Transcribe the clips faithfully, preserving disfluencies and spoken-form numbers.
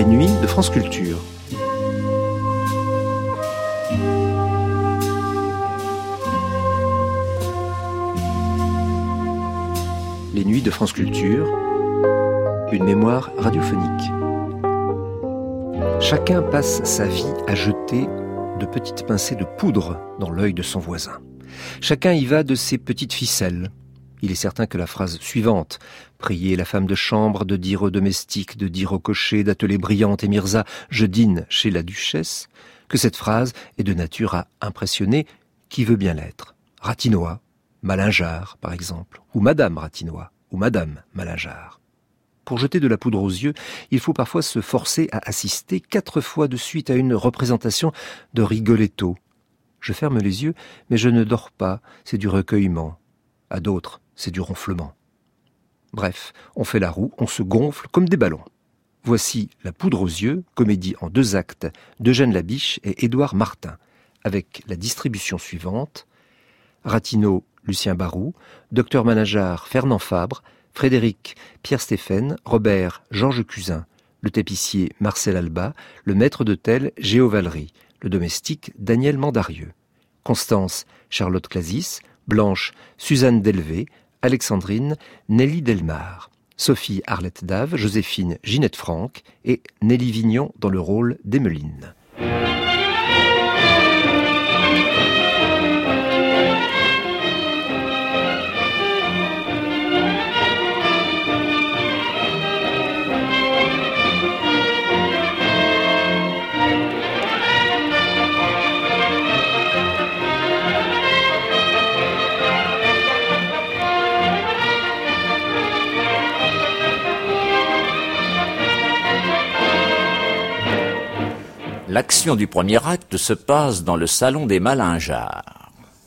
Les nuits de France Culture. Les nuits de France Culture, une mémoire radiophonique. Chacun passe sa vie à jeter de petites pincées de poudre dans l'œil de son voisin. Chacun y va de ses petites ficelles. Il est certain que la phrase suivante, prier la femme de chambre de dire aux domestiques, de dire au cocher d'atteler Brillante et Mirza, je dîne chez la duchesse, que cette phrase est de nature à impressionner qui veut bien l'être. Ratinois, Malingear, par exemple, ou Madame Ratinois, ou Madame Malingear. Pour jeter de la poudre aux yeux, il faut parfois se forcer à assister quatre fois de suite à une représentation de Rigoletto. Je ferme les yeux, mais je ne dors pas, c'est du recueillement. À d'autres, c'est du ronflement. Bref, on fait la roue, on se gonfle comme des ballons. Voici La poudre aux yeux, comédie en deux actes d'Eugène Labiche et Édouard Martin, avec la distribution suivante: Ratino, Lucien Barou, Docteur Malingear, Fernand Fabre, Frédéric, Pierre Stéphane, Robert, Georges Cuzin, le tapissier, Marcel Alba, le maître d'hôtel, Géo Valery, le domestique, Daniel Mandarieux, Constance, Charlotte Clasis, Blanche, Suzanne Delvé, Alexandrine, Nelly Delmar, Sophie Arlette Dave, Joséphine Ginette Franck et Nelly Vignon dans le rôle d'Emmeline. L'action du premier acte se passe dans le salon des Malingear.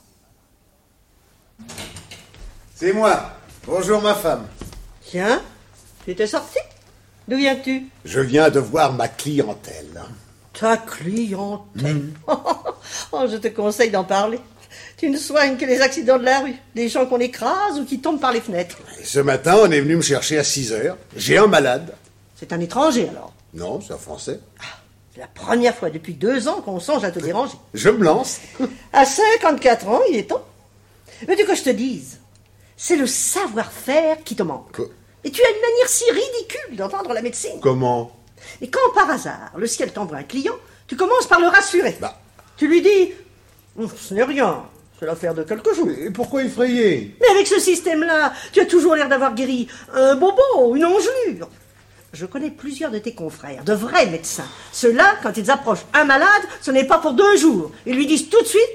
C'est moi. Bonjour ma femme. Tiens, tu t'es sorti? D'où viens-tu? Je viens de voir ma clientèle. Ta clientèle mmh. Oh, je te conseille d'en parler. Tu ne soignes que les accidents de la rue, des gens qu'on écrase ou qui tombent par les fenêtres. Et ce matin, on est venu me chercher à six heures. J'ai un malade. C'est un étranger alors? Non, c'est un Français. Ah. C'est la première fois depuis deux ans qu'on songe à te déranger. Je me lance. À cinquante-quatre ans, il est temps. Veux-tu que je te dise? C'est le savoir-faire qui te manque. Quoi? Et tu as une manière si ridicule d'entendre la médecine. Comment? Et quand par hasard, le ciel t'envoie un client, tu commences par le rassurer. Bah. Tu lui dis, ce n'est rien, c'est l'affaire de quelques jours. Et pourquoi effrayer? Mais avec ce système-là, tu as toujours l'air d'avoir guéri un bobo, une engelure. Je connais plusieurs de tes confrères, de vrais médecins. Ceux-là, quand ils approchent un malade, ce n'est pas pour deux jours. Ils lui disent tout de suite,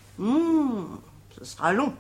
hm, ce sera long,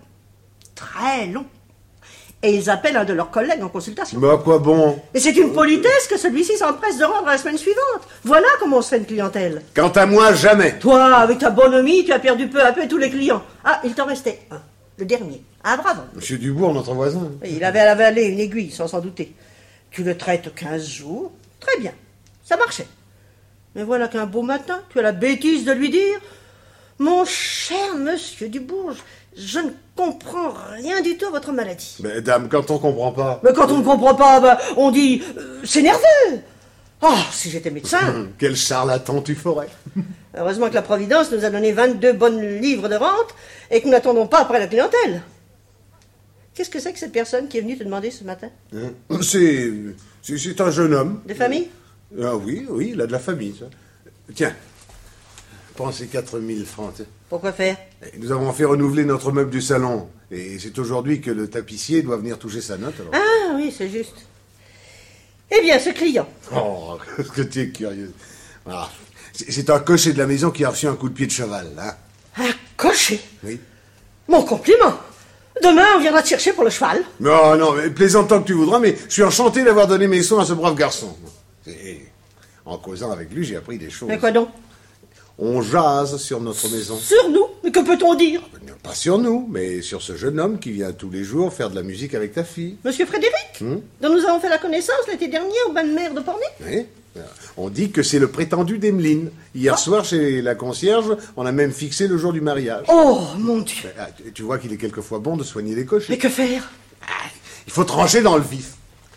très long. Et ils appellent un de leurs collègues en consultation. Mais à quoi bon? Et c'est une politesse que celui-ci s'empresse de rendre la semaine suivante. Voilà comment on se fait une clientèle. Quant à moi, jamais. Toi, avec ta bonhomie, tu as perdu peu à peu tous les clients. Ah, il t'en restait un, le dernier. Ah, bravo. Monsieur Dubourg, notre voisin. Il avait avalé une aiguille, sans s'en douter. Tu le traites quinze jours, très bien, ça marchait. Mais voilà qu'un beau matin, tu as la bêtise de lui dire « Mon cher monsieur Dubourg, je ne comprends rien du tout à votre maladie. » Mais dame, quand on comprend pas... Mais quand on ne comprend pas, bah, on dit euh, « C'est nerveux !» Oh, si j'étais médecin. Quel charlatan tu ferais. Heureusement que la Providence nous a donné vingt-deux bonnes livres de rente et que nous n'attendons pas après la clientèle. Qu'est-ce que c'est que cette personne qui est venue te demander ce matin? Hein? C'est, c'est, c'est un jeune homme. De famille? Ah oui, oui, il a de la famille, ça. Tiens, prends ces quatre mille francs. Tiens. Pourquoi faire? Nous avons fait renouveler notre meuble du salon. Et c'est aujourd'hui que le tapissier doit venir toucher sa note. Alors. Ah oui, c'est juste. Eh bien, ce client. Oh, que tu es curieux. Ah, c'est, c'est un cocher de la maison qui a reçu un coup de pied de cheval, hein. Un cocher? Oui. Mon compliment. Demain, on viendra te chercher pour le cheval. Non, non, mais plaisante tant que tu voudras, mais je suis enchanté d'avoir donné mes soins à ce brave garçon. Et en causant avec lui, j'ai appris des choses. Mais quoi donc? On jase sur notre maison. Sur nous? Mais que peut-on dire? Pas sur nous, mais sur ce jeune homme qui vient tous les jours faire de la musique avec ta fille. Monsieur Frédéric, hmm? Dont nous avons fait la connaissance l'été dernier au bain de mer de Pornay. Oui. On dit que c'est le prétendu d'Emmeline. Hier oh. soir, chez la concierge, on a même fixé le jour du mariage. Oh, mon Dieu. Ah, tu vois qu'il est quelquefois bon de soigner les cochers. Mais que faire? Ah, il faut trancher dans le vif.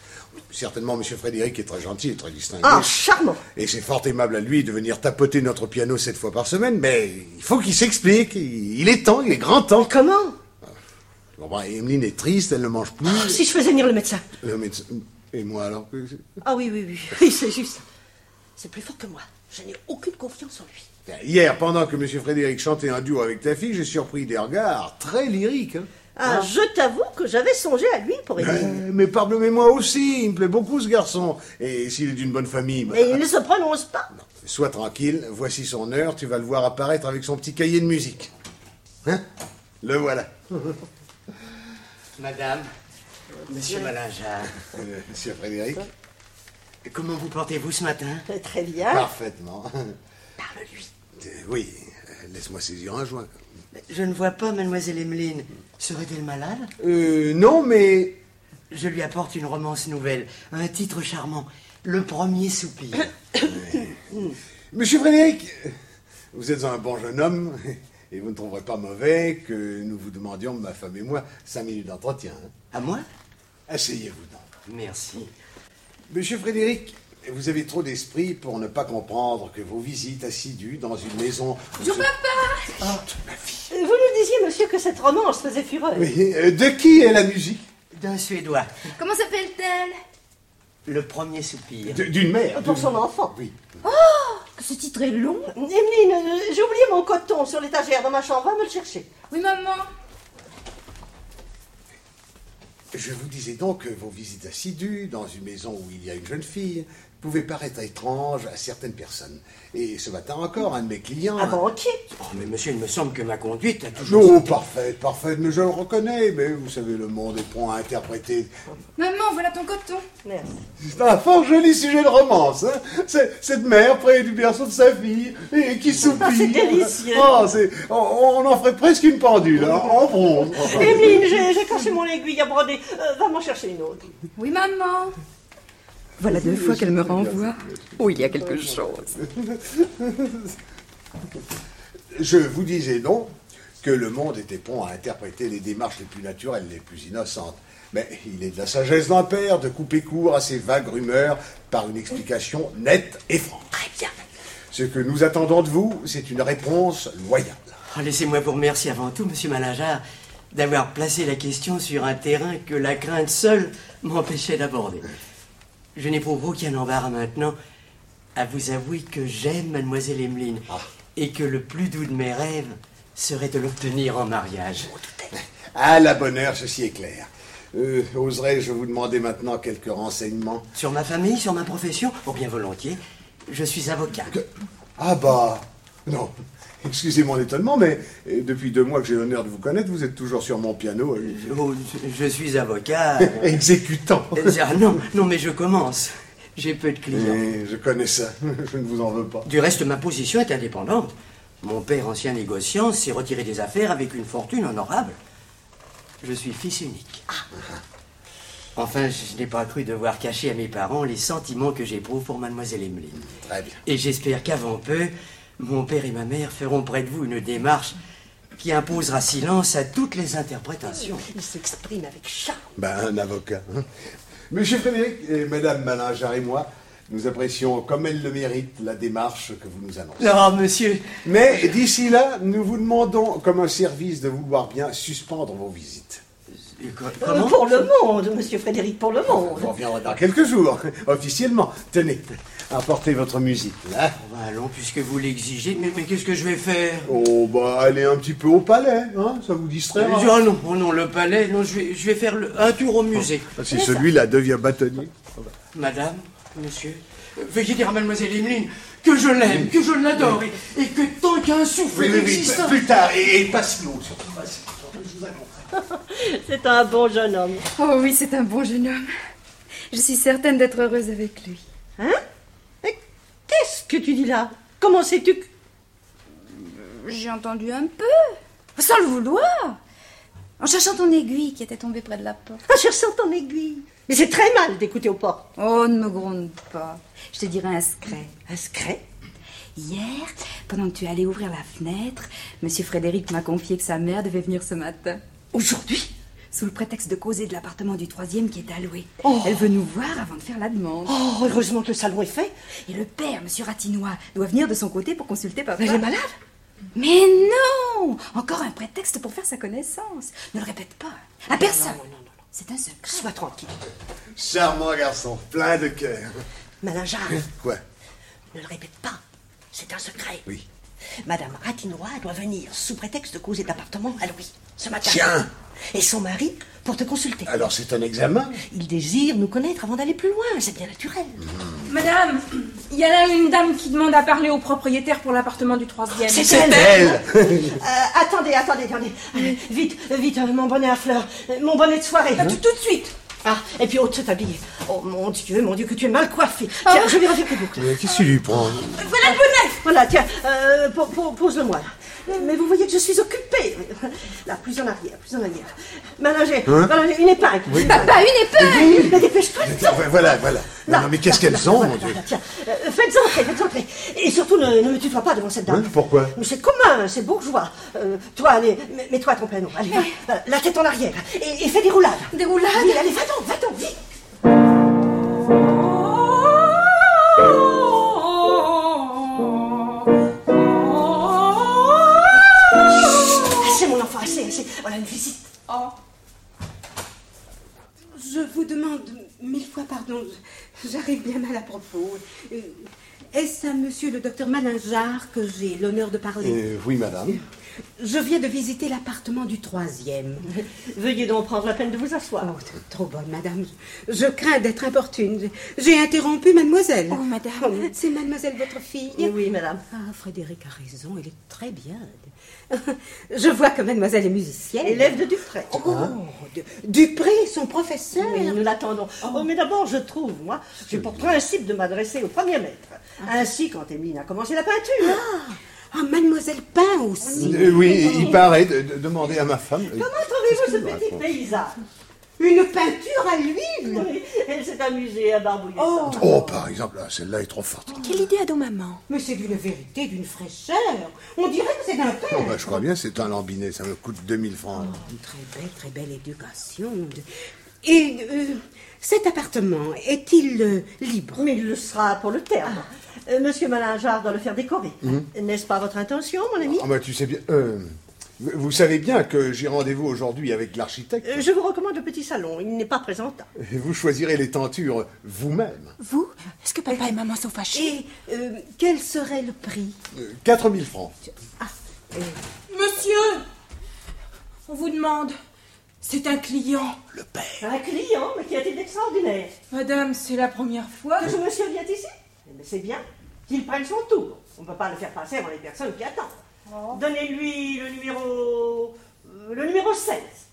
Certainement, Monsieur Frédéric est très gentil et très distingué. Ah, charmant. Et c'est fort aimable à lui de venir tapoter notre piano sept fois par semaine, mais il faut qu'il s'explique. Il est temps, il est grand temps. Comment? Bon, bah, Emeline est triste, elle ne mange plus. Oh, si je faisais venir le médecin. Le médecin... Et moi alors? Ah oui, oui, oui, oui, c'est juste. C'est plus fort que moi. Je n'ai aucune confiance en lui. Hier, pendant que Monsieur Frédéric chantait un duo avec ta fille, j'ai surpris des regards très lyriques. Hein. Ah, Hein? je t'avoue que j'avais songé à lui pour aider. Euh, mais pardonnez-moi aussi, il me plaît beaucoup ce garçon. Et s'il est d'une bonne famille... bah, Mais il ne se prononce pas. non, sois tranquille, voici son heure, tu vas le voir apparaître avec son petit cahier de musique. Hein? Le voilà. Madame, Monsieur Malingear, Euh, Monsieur Frédéric? comment vous portez-vous ce matin? Euh, Très bien. Parfaitement. Parle-lui. Euh, oui, euh, laisse-moi saisir un joint. Je ne vois pas Mademoiselle Emeline. Serait-elle malade? Euh, non, mais... Je lui apporte une romance nouvelle, un titre charmant, Le premier soupir. Monsieur Frédéric, vous êtes un bon jeune homme, et vous ne trouverez pas mauvais que nous vous demandions, ma femme et moi, cinq minutes d'entretien. Hein. À moi? Asseyez-vous donc. Merci. Monsieur Frédéric, vous avez trop d'esprit pour ne pas comprendre que vos visites assidues dans une maison... Bonjour, papa. Ah, ma fille. Vous nous disiez, monsieur, que cette romance faisait fureur. Oui, euh, de qui est la musique? D'un Suédois. Comment s'appelle-t-elle? Le premier soupir. De- D'une mère. Pour d'une- son enfant. Oui. Que ce titre est long. Emeline, euh, j'ai oublié mon coton sur l'étagère dans ma chambre. Va me le chercher. Oui, maman. Je vous disais donc que vos visites assidues dans une maison où il y a une jeune fille pouvaient paraître étranges à certaines personnes. Et ce matin encore, un de mes clients... Un banquier. Oh, mais monsieur, il me semble que ma conduite a toujours... Non, été- parfaite, parfaite, mais je le reconnais. Mais vous savez, le monde est prompt à interpréter. Maman, voilà ton coton. Merci. C'est un fort joli sujet de romance, hein. C'est- Cette mère près du berceau de sa fille, et qui soupire. c'est délicieux. Oh, c'est- on, on en ferait presque une pendule, hein, en bronze. Emeline, j'ai j'ai cassé mon aiguille à broder. Euh, va m'en chercher une autre. Oui, maman. Voilà deux fois qu'elle me renvoie. Oh, il y a quelque chose. Je vous disais donc que le monde était prompt à interpréter les démarches les plus naturelles, les plus innocentes. Mais il est de la sagesse d'un père de couper court à ces vagues rumeurs par une explication nette et franche. Très bien. Ce que nous attendons de vous, c'est une réponse loyale. Oh, laissez-moi vous remercier avant tout, Monsieur Malingear, d'avoir placé la question sur un terrain que la crainte seule m'empêchait d'aborder. Je n'éprouve aucun embarras maintenant à vous avouer que j'aime Mademoiselle Emeline Ah. et que le plus doux de mes rêves serait de l'obtenir en mariage. À la bonne heure, ceci est clair. Euh, oserais-je vous demander maintenant quelques renseignements? Sur ma famille, sur ma profession, oh bien volontiers, je suis avocat. Que- Ah bah, non. Excusez mon étonnement, mais euh, depuis deux mois que j'ai l'honneur de vous connaître, vous êtes toujours sur mon piano, euh, Oh, je suis avocat. exécutant. Euh, ah, non, non, mais je commence. J'ai peu de clients. Eh, je connais ça, je ne vous en veux pas. Du reste, ma position est indépendante. Mon père, ancien négociant, s'est retiré des affaires avec une fortune honorable. Je suis fils unique. Enfin, je n'ai pas cru devoir cacher à mes parents les sentiments que j'éprouve pour Mademoiselle Emeline. Très bien. Et j'espère qu'avant peu, mon père et ma mère feront près de vous une démarche qui imposera silence à toutes les interprétations. Il s'exprime avec charme. Ben, un avocat. hein. Monsieur Frédéric et Madame Malingear et moi, nous apprécions comme elle le mérite la démarche que vous nous annoncez. Non, monsieur, Mais d'ici là, nous vous demandons, comme un service, de vouloir bien suspendre vos visites. euh, co- Euh, comment pour le monde, monsieur Frédéric, pour le On monde. reviendra dans quelques jours, officiellement. Tenez, apportez votre musique, là. Bah, allons, puisque vous l'exigez, mais, mais qu'est-ce que je vais faire? Oh, bah, allez un petit peu au palais, hein, ça vous distraira. Oh non, oh non, le palais, non, je vais, je vais faire le- un tour au musée. Si celui-là devient bâtonnier. Madame, monsieur, euh, veuillez dire à Mademoiselle Emeline que je l'aime, que je l'adore, et, et que tant qu'un souffle existe... plus tard, et, et passe l'eau, surtout, passe je vous accompagne. C'est un bon jeune homme. Oh oui, c'est un bon jeune homme. Je suis certaine d'être heureuse avec lui. Hein? Mais qu'est-ce que tu dis là? Comment sais-tu que... J'ai entendu un peu, sans le vouloir, en cherchant ton aiguille qui était tombée près de la porte. En cherchant ton aiguille. Mais c'est très mal d'écouter aux portes. Oh, ne me gronde pas. Je te dirai un secret. Un secret? Hier, pendant que tu allais ouvrir la fenêtre, Monsieur Frédéric m'a confié que sa mère devait venir ce matin. Aujourd'hui? sous le prétexte de causer de l'appartement du troisième qui est alloué. Oh. Elle veut nous voir avant de faire la demande. Oh, heureusement que le salon est fait. Et le père, monsieur Ratinois, doit venir de son côté pour consulter papa. Elle est malade? Mais non! Encore un prétexte pour faire sa connaissance. Ne le répète pas. À personne. Non, non, non, non. C'est un secret. Sois tranquille. Charmant garçon, plein de cœur. Malingear, Quoi? ne le répète pas. C'est un secret. Oui. Madame Ratinois doit venir sous prétexte de causer d'appartement à Louis ce matin. Tiens! Et son mari pour te consulter. Alors c'est un examen? Il désire nous connaître avant d'aller plus loin. C'est bien naturel. Madame, il y a là une dame qui demande à parler au propriétaire pour l'appartement du troisième. C'est elle. Euh, attendez, attendez, attendez. Allez, vite, vite, euh, mon bonnet à fleurs. euh, Mon bonnet de soirée. Tout, tout de suite. Ah, et puis ôte cet habillé. Oh mon Dieu, mon Dieu, que tu es mal coiffé. Tiens, je vais refaire tes boucles. Mais qu'est-ce qu'il lui prend? Voilà le bonnet. Voilà, tiens, euh, po- po- pose-le-moi. là. Mais vous voyez que je suis occupée. Là, plus en arrière, plus en arrière. Mélanger, voilà, une épingle. Oui. Papa, une épingle! Mais dépêche-toi. Voilà, voilà. Non, Là, non, mais qu'est-ce là, qu'elles là, ont, voilà, mon Dieu? voilà, tiens, euh, faites entrer, faites entrer. Et surtout, ne, ne me tutoie pas devant cette dame. Hein, pourquoi? Mais c'est commun, c'est bourgeois. Euh, toi, allez, mets- mets-toi à ton piano. Allez, va, va, la tête en arrière. Et, et fais des roulades. Des roulades? Oui, allez, va-t'en, va-t'en, vite. Assez, mon enfant, assez, assez. Voilà une visite. Je vous demande mille fois pardon, j'arrive bien mal à propos. Euh, Est-ce à monsieur le docteur Malingear que j'ai l'honneur de parler? Euh, oui, madame. Je viens de visiter l'appartement du troisième. Veuillez donc prendre la peine de vous asseoir. Oh, t'es trop bonne, madame. Je crains d'être importune. J'ai interrompu mademoiselle. Oh, madame. Oh, c'est mademoiselle votre fille? Oui, madame. Ah, Frédéric a raison, elle est très bien. Je vois que mademoiselle est musicienne. Élève de Dupré. Oh, de- Dupré, son professeur. Oui, nous l'attendons. Oh, mais d'abord, je trouve, moi, j'ai pour principe de m'adresser au premier maître. Ainsi, quand Émeline a commencé la peinture. Ah, mademoiselle peint aussi. Euh, oui, il paraît de, de demander à ma femme. Comment trouvez-vous ce petit paysage? Une peinture à l'huile. Oui, elle s'est amusée à barbouiller Oh. ça. Oh, par exemple, là, celle-là est trop forte. Quelle idée a donc maman? Mais c'est d'une vérité, d'une fraîcheur. On dirait que c'est d'un Oh, père. bah, je crois bien, c'est un lambinet, ça me coûte deux mille francs. Une très belle, très belle éducation. Et euh, cet appartement est-il euh, libre? Mais il le sera pour le terme. Euh, Monsieur Malingear doit le faire décorer. N'est-ce pas votre intention, mon ami? Ah, bah, tu sais bien. euh, vous savez bien que j'ai rendez-vous aujourd'hui avec l'architecte. Euh, Je vous recommande le petit salon. Il n'est pas présentable. Et vous choisirez les tentures vous-même. Vous? Est-ce que papa et maman sont fâchés? Et euh, quel serait le prix? Euh, quatre mille francs. Monsieur, on vous demande. C'est un client. Le père. Un client, mais qui a-t-il d'extraordinaire? Madame, c'est la première fois. Que ce monsieur vient ici? Mais c'est bien qu'il prenne son tour. On ne peut pas le faire passer avant les personnes qui attendent. Donnez-lui le numéro... euh, le numéro seize.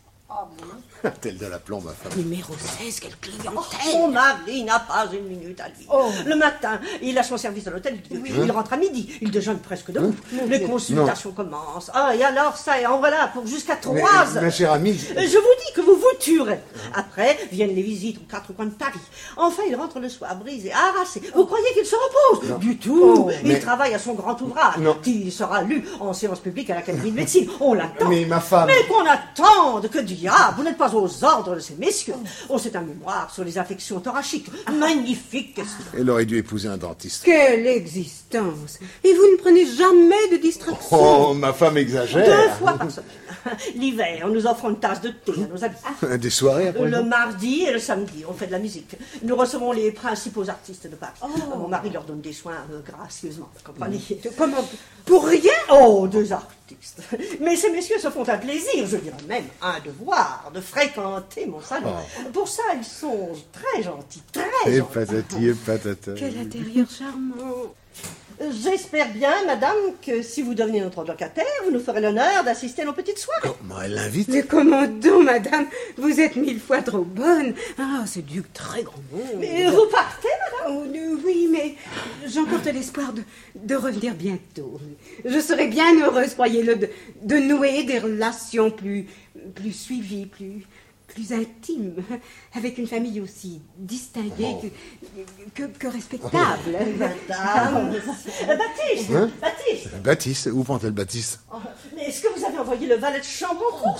Tel de la plombe, ma femme. Numéro seize, quelle clientèle! Mon mari n'a pas une minute à lui. Le matin, il a son service à l'hôtel. Il rentre à midi. Il déjeune presque debout. Les consultations commencent. Ah, et alors ça, et en voilà pour jusqu'à Mais, trois euh, heures. ma chère amie, Je vous dis que vous vous tuerez. Après, viennent les visites aux quatre coins de Paris. Enfin, il rentre le soir, brisé, harassé. Vous croyez qu'il se repose? Du tout. Il mais- travaille à son grand ouvrage, Non. qui sera lu en séance publique à l'Académie de médecine. On l'attend. mais ma femme. Mais qu'on attende, que diable, vous n'êtes pas aux ordres de ces messieurs. Oh, c'est un mémoire sur les affections thoraciques. Magnifique question. Elle aurait dû épouser un dentiste. Quelle existence! Et vous ne prenez jamais de distraction? Oh, ma femme Deux exagère. fois par semaine. L'hiver, nous offrons une tasse de thé à nos amis. Des soirées après. Le mardi et le samedi, on fait de la musique. Nous recevons les principaux artistes de Paris. Mon mari leur donne des soins euh, gracieusement, vous comprenez? Comment? Pour rien? Oh, deux artistes. Mais ces messieurs se font un plaisir, je dirais même un devoir, de fréquenter mon salon. Pour ça, ils sont très gentils, très Et gentils. patati et patata. Quel intérieur charmant! J'espère bien, madame, que si vous devenez notre locataire, vous nous ferez l'honneur d'assister à nos petites soirées. Comment elle l'invite? Mais comment donc, madame? Vous êtes mille fois trop bonne. Ah, c'est du très grand monde. Mais vous partez, madame? Oh, euh, oui, mais j'emporte l'espoir de, de revenir bientôt. Je serais bien heureuse, croyez-le, de, de nouer des relations plus, plus suivies, plus, plus intimes, avec une famille aussi distinguée que, que, que respectable. Madame. Euh, Baptiste, Hein? Baptiste. Baptiste, où prend-elle Baptiste? Oh, mais est-ce que vous avez envoyé le valet de chambre en course?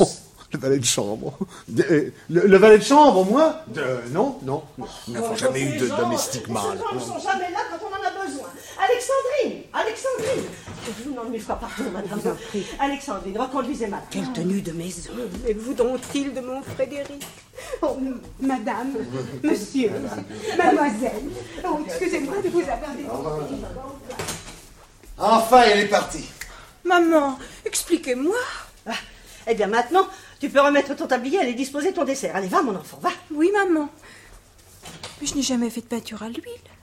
Le valet de chambre. Le, le valet de chambre, moi euh, Non, non. Nous n'avons jamais eu de domestique mâle. Ces gens ne sont jamais là quand on en a besoin. Alexandrine, Alexandrine. Je vous demande mille fois pardon, madame. Alexandrine, reconduisez-moi. Quelle tenue de maison. Et voudront-ils de mon Frédéric? Oh, madame, monsieur, mademoiselle. Oh, excusez-moi de vous avoir dérangé. Enfin, elle est partie. Maman, expliquez-moi. Ah, eh bien, maintenant, tu peux remettre ton tablier, aller disposer ton dessert. Allez, va, mon enfant, va. Oui, maman. Mais je n'ai jamais fait de peinture à l'huile.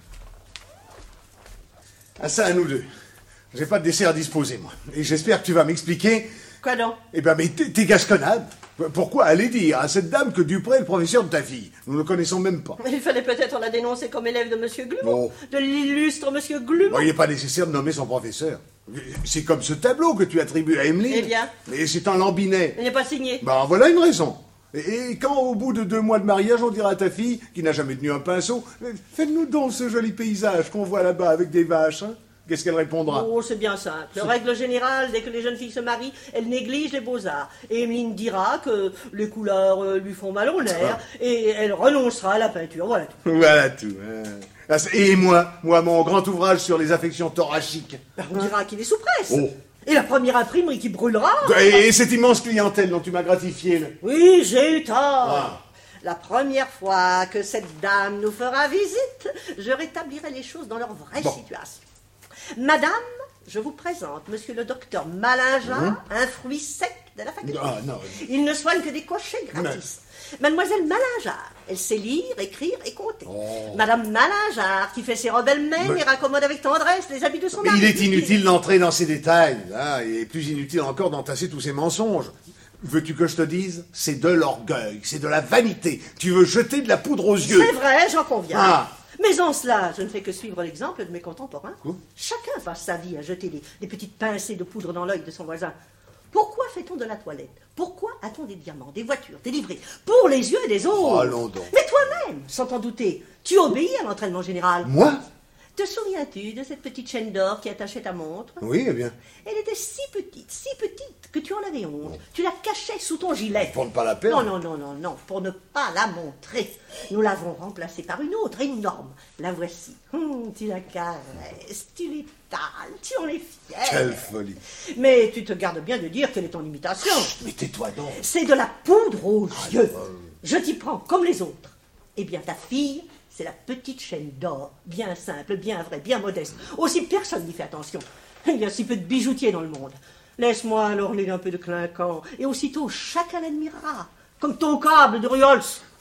Ah, ça, à nous deux. J'ai pas de dessert à disposer, moi. Et j'espère que tu vas m'expliquer... Quoi donc? Eh ben, mais tes tes gasconnades. Pourquoi aller dire à cette dame que Dupré est le professeur de ta fille? Nous ne le connaissons même pas. Il fallait peut-être la dénoncer comme élève de Monsieur Glumont. Oh. De l'illustre Monsieur Glumont. Bon, il n'est pas nécessaire de nommer son professeur. C'est comme ce tableau que tu attribues à Emeline. Eh bien? Mais c'est un lambinet. Il n'est pas signé. Ben, voilà une raison. Et, et quand, au bout de deux mois de mariage, on dira à ta fille, qui n'a jamais tenu un pinceau, faites-nous donc ce joli paysage qu'on voit là-bas avec des vaches, hein? Qu'est-ce qu'elle répondra? Oh, c'est bien simple. Règle générale, dès que les jeunes filles se marient, elles négligent les beaux-arts. Et Emeline dira que les couleurs euh, lui font mal au nerf, et elle renoncera à la peinture. Voilà tout. Voilà tout. Hein. Et moi, moi, mon grand ouvrage sur les affections thoraciques. Ben, on dira qu'il est sous presse. Oh. Et la première imprimerie qui brûlera. Et cette immense clientèle dont tu m'as gratifié. Là. Oui, j'ai eu tort. Ah. La première fois que cette dame nous fera visite, je rétablirai les choses dans leur vraie Bon. situation. Madame, je vous présente Monsieur le docteur Malingear, Mmh. un fruit sec de la faculté. Ah, non. Il ne soigne que des cochers gratis. Mademoiselle Malingear, elle sait lire, écrire et compter. Oh. Madame Malingear, qui fait ses robes elle-même Mais- et raccommode avec tendresse les habits de son Mais mari. il est inutile d'entrer dans ces détails. Hein, et plus inutile encore d'entasser tous ces mensonges. Veux-tu que je te dise? C'est de l'orgueil, c'est de la vanité. Tu veux jeter de la poudre aux yeux. C'est vrai, j'en conviens. Ah. Mais en cela, je ne fais que suivre l'exemple de mes contemporains. Quoi? Chacun passe sa vie à jeter des, des petites pincées de poudre dans l'œil de son voisin. Pourquoi fait-on de la toilette? Pourquoi a-t-on des diamants, des voitures, des livrées? Pour les yeux des autres. Allons donc. Mais toi-même, sans t'en douter, tu obéis à l'entraînement général. Moi? Te souviens-tu de cette petite chaîne d'or qui attachait ta montre? Oui, eh bien. Elle était si petite, si petite, que tu en avais honte. Tu la cachais sous ton gilet. Pour ne pas la perdre. Non, non, non, non, non, pour ne pas la montrer. Nous l'avons remplacée par une autre, énorme. La voici. Hum, tu la caresses, tu l'étales, tu en es fier. Quelle folie. Mais tu te gardes bien de dire quelle est ton imitation. Mais tais-toi donc. C'est de la poudre aux yeux. Je t'y prends comme les autres. Eh bien, ta fille, c'est la petite chaîne d'or, bien simple, bien vraie, bien modeste. Aussi, personne n'y fait attention. Il y a si peu de bijoutiers dans le monde. Laisse-moi l'orner d'un peu de clinquant, et aussitôt chacun l'admirera, comme ton câble de Riols.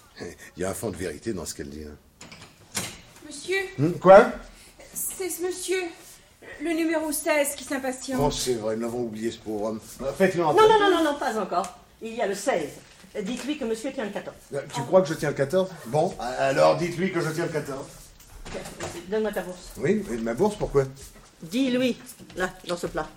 Il y a un fond de vérité dans ce qu'elle dit. Hein. Monsieur, Hum, quoi? c'est ce monsieur, le numéro seize, qui s'impatiente. Oh, c'est vrai, nous l'avons oublié, ce pauvre homme. Faites-le entrer. Non, non, non, non, non, pas encore. Il y a le seize. Dites-lui que monsieur tient le quatorze. Tu crois que je tiens le quatorze? Bon, alors dites-lui que je tiens le quatorze. Donne-moi ta bourse. Oui, et ma bourse, pourquoi? Dis-lui, là, dans ce plat.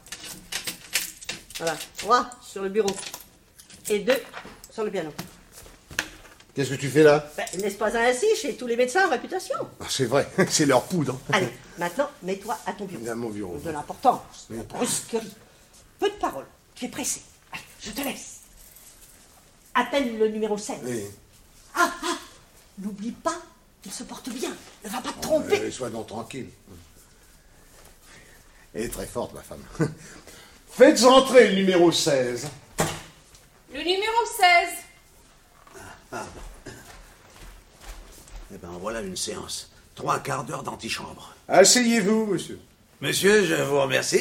Voilà, trois sur le bureau. Et deux sur le piano. Qu'est-ce que tu fais là? Ben, n'est-ce pas ainsi chez tous les médecins en réputation? Ah, c'est vrai, c'est leur poudre. Allez, maintenant, mets-toi à ton bureau. À mon bureau. De l'importance, de la brusquerie. Peu de paroles, tu es pressé. Allez, je te laisse. Appelle le numéro seize. Oui. Ah, ah, n'oublie pas qu'il se porte bien. Ne va pas te tromper. Euh, sois donc tranquille. Elle est très forte, ma femme. Faites entrer le numéro seize. Le numéro seize. Eh ben voilà une séance. Trois quarts d'heure d'antichambre. Asseyez-vous, monsieur. Monsieur, je vous remercie.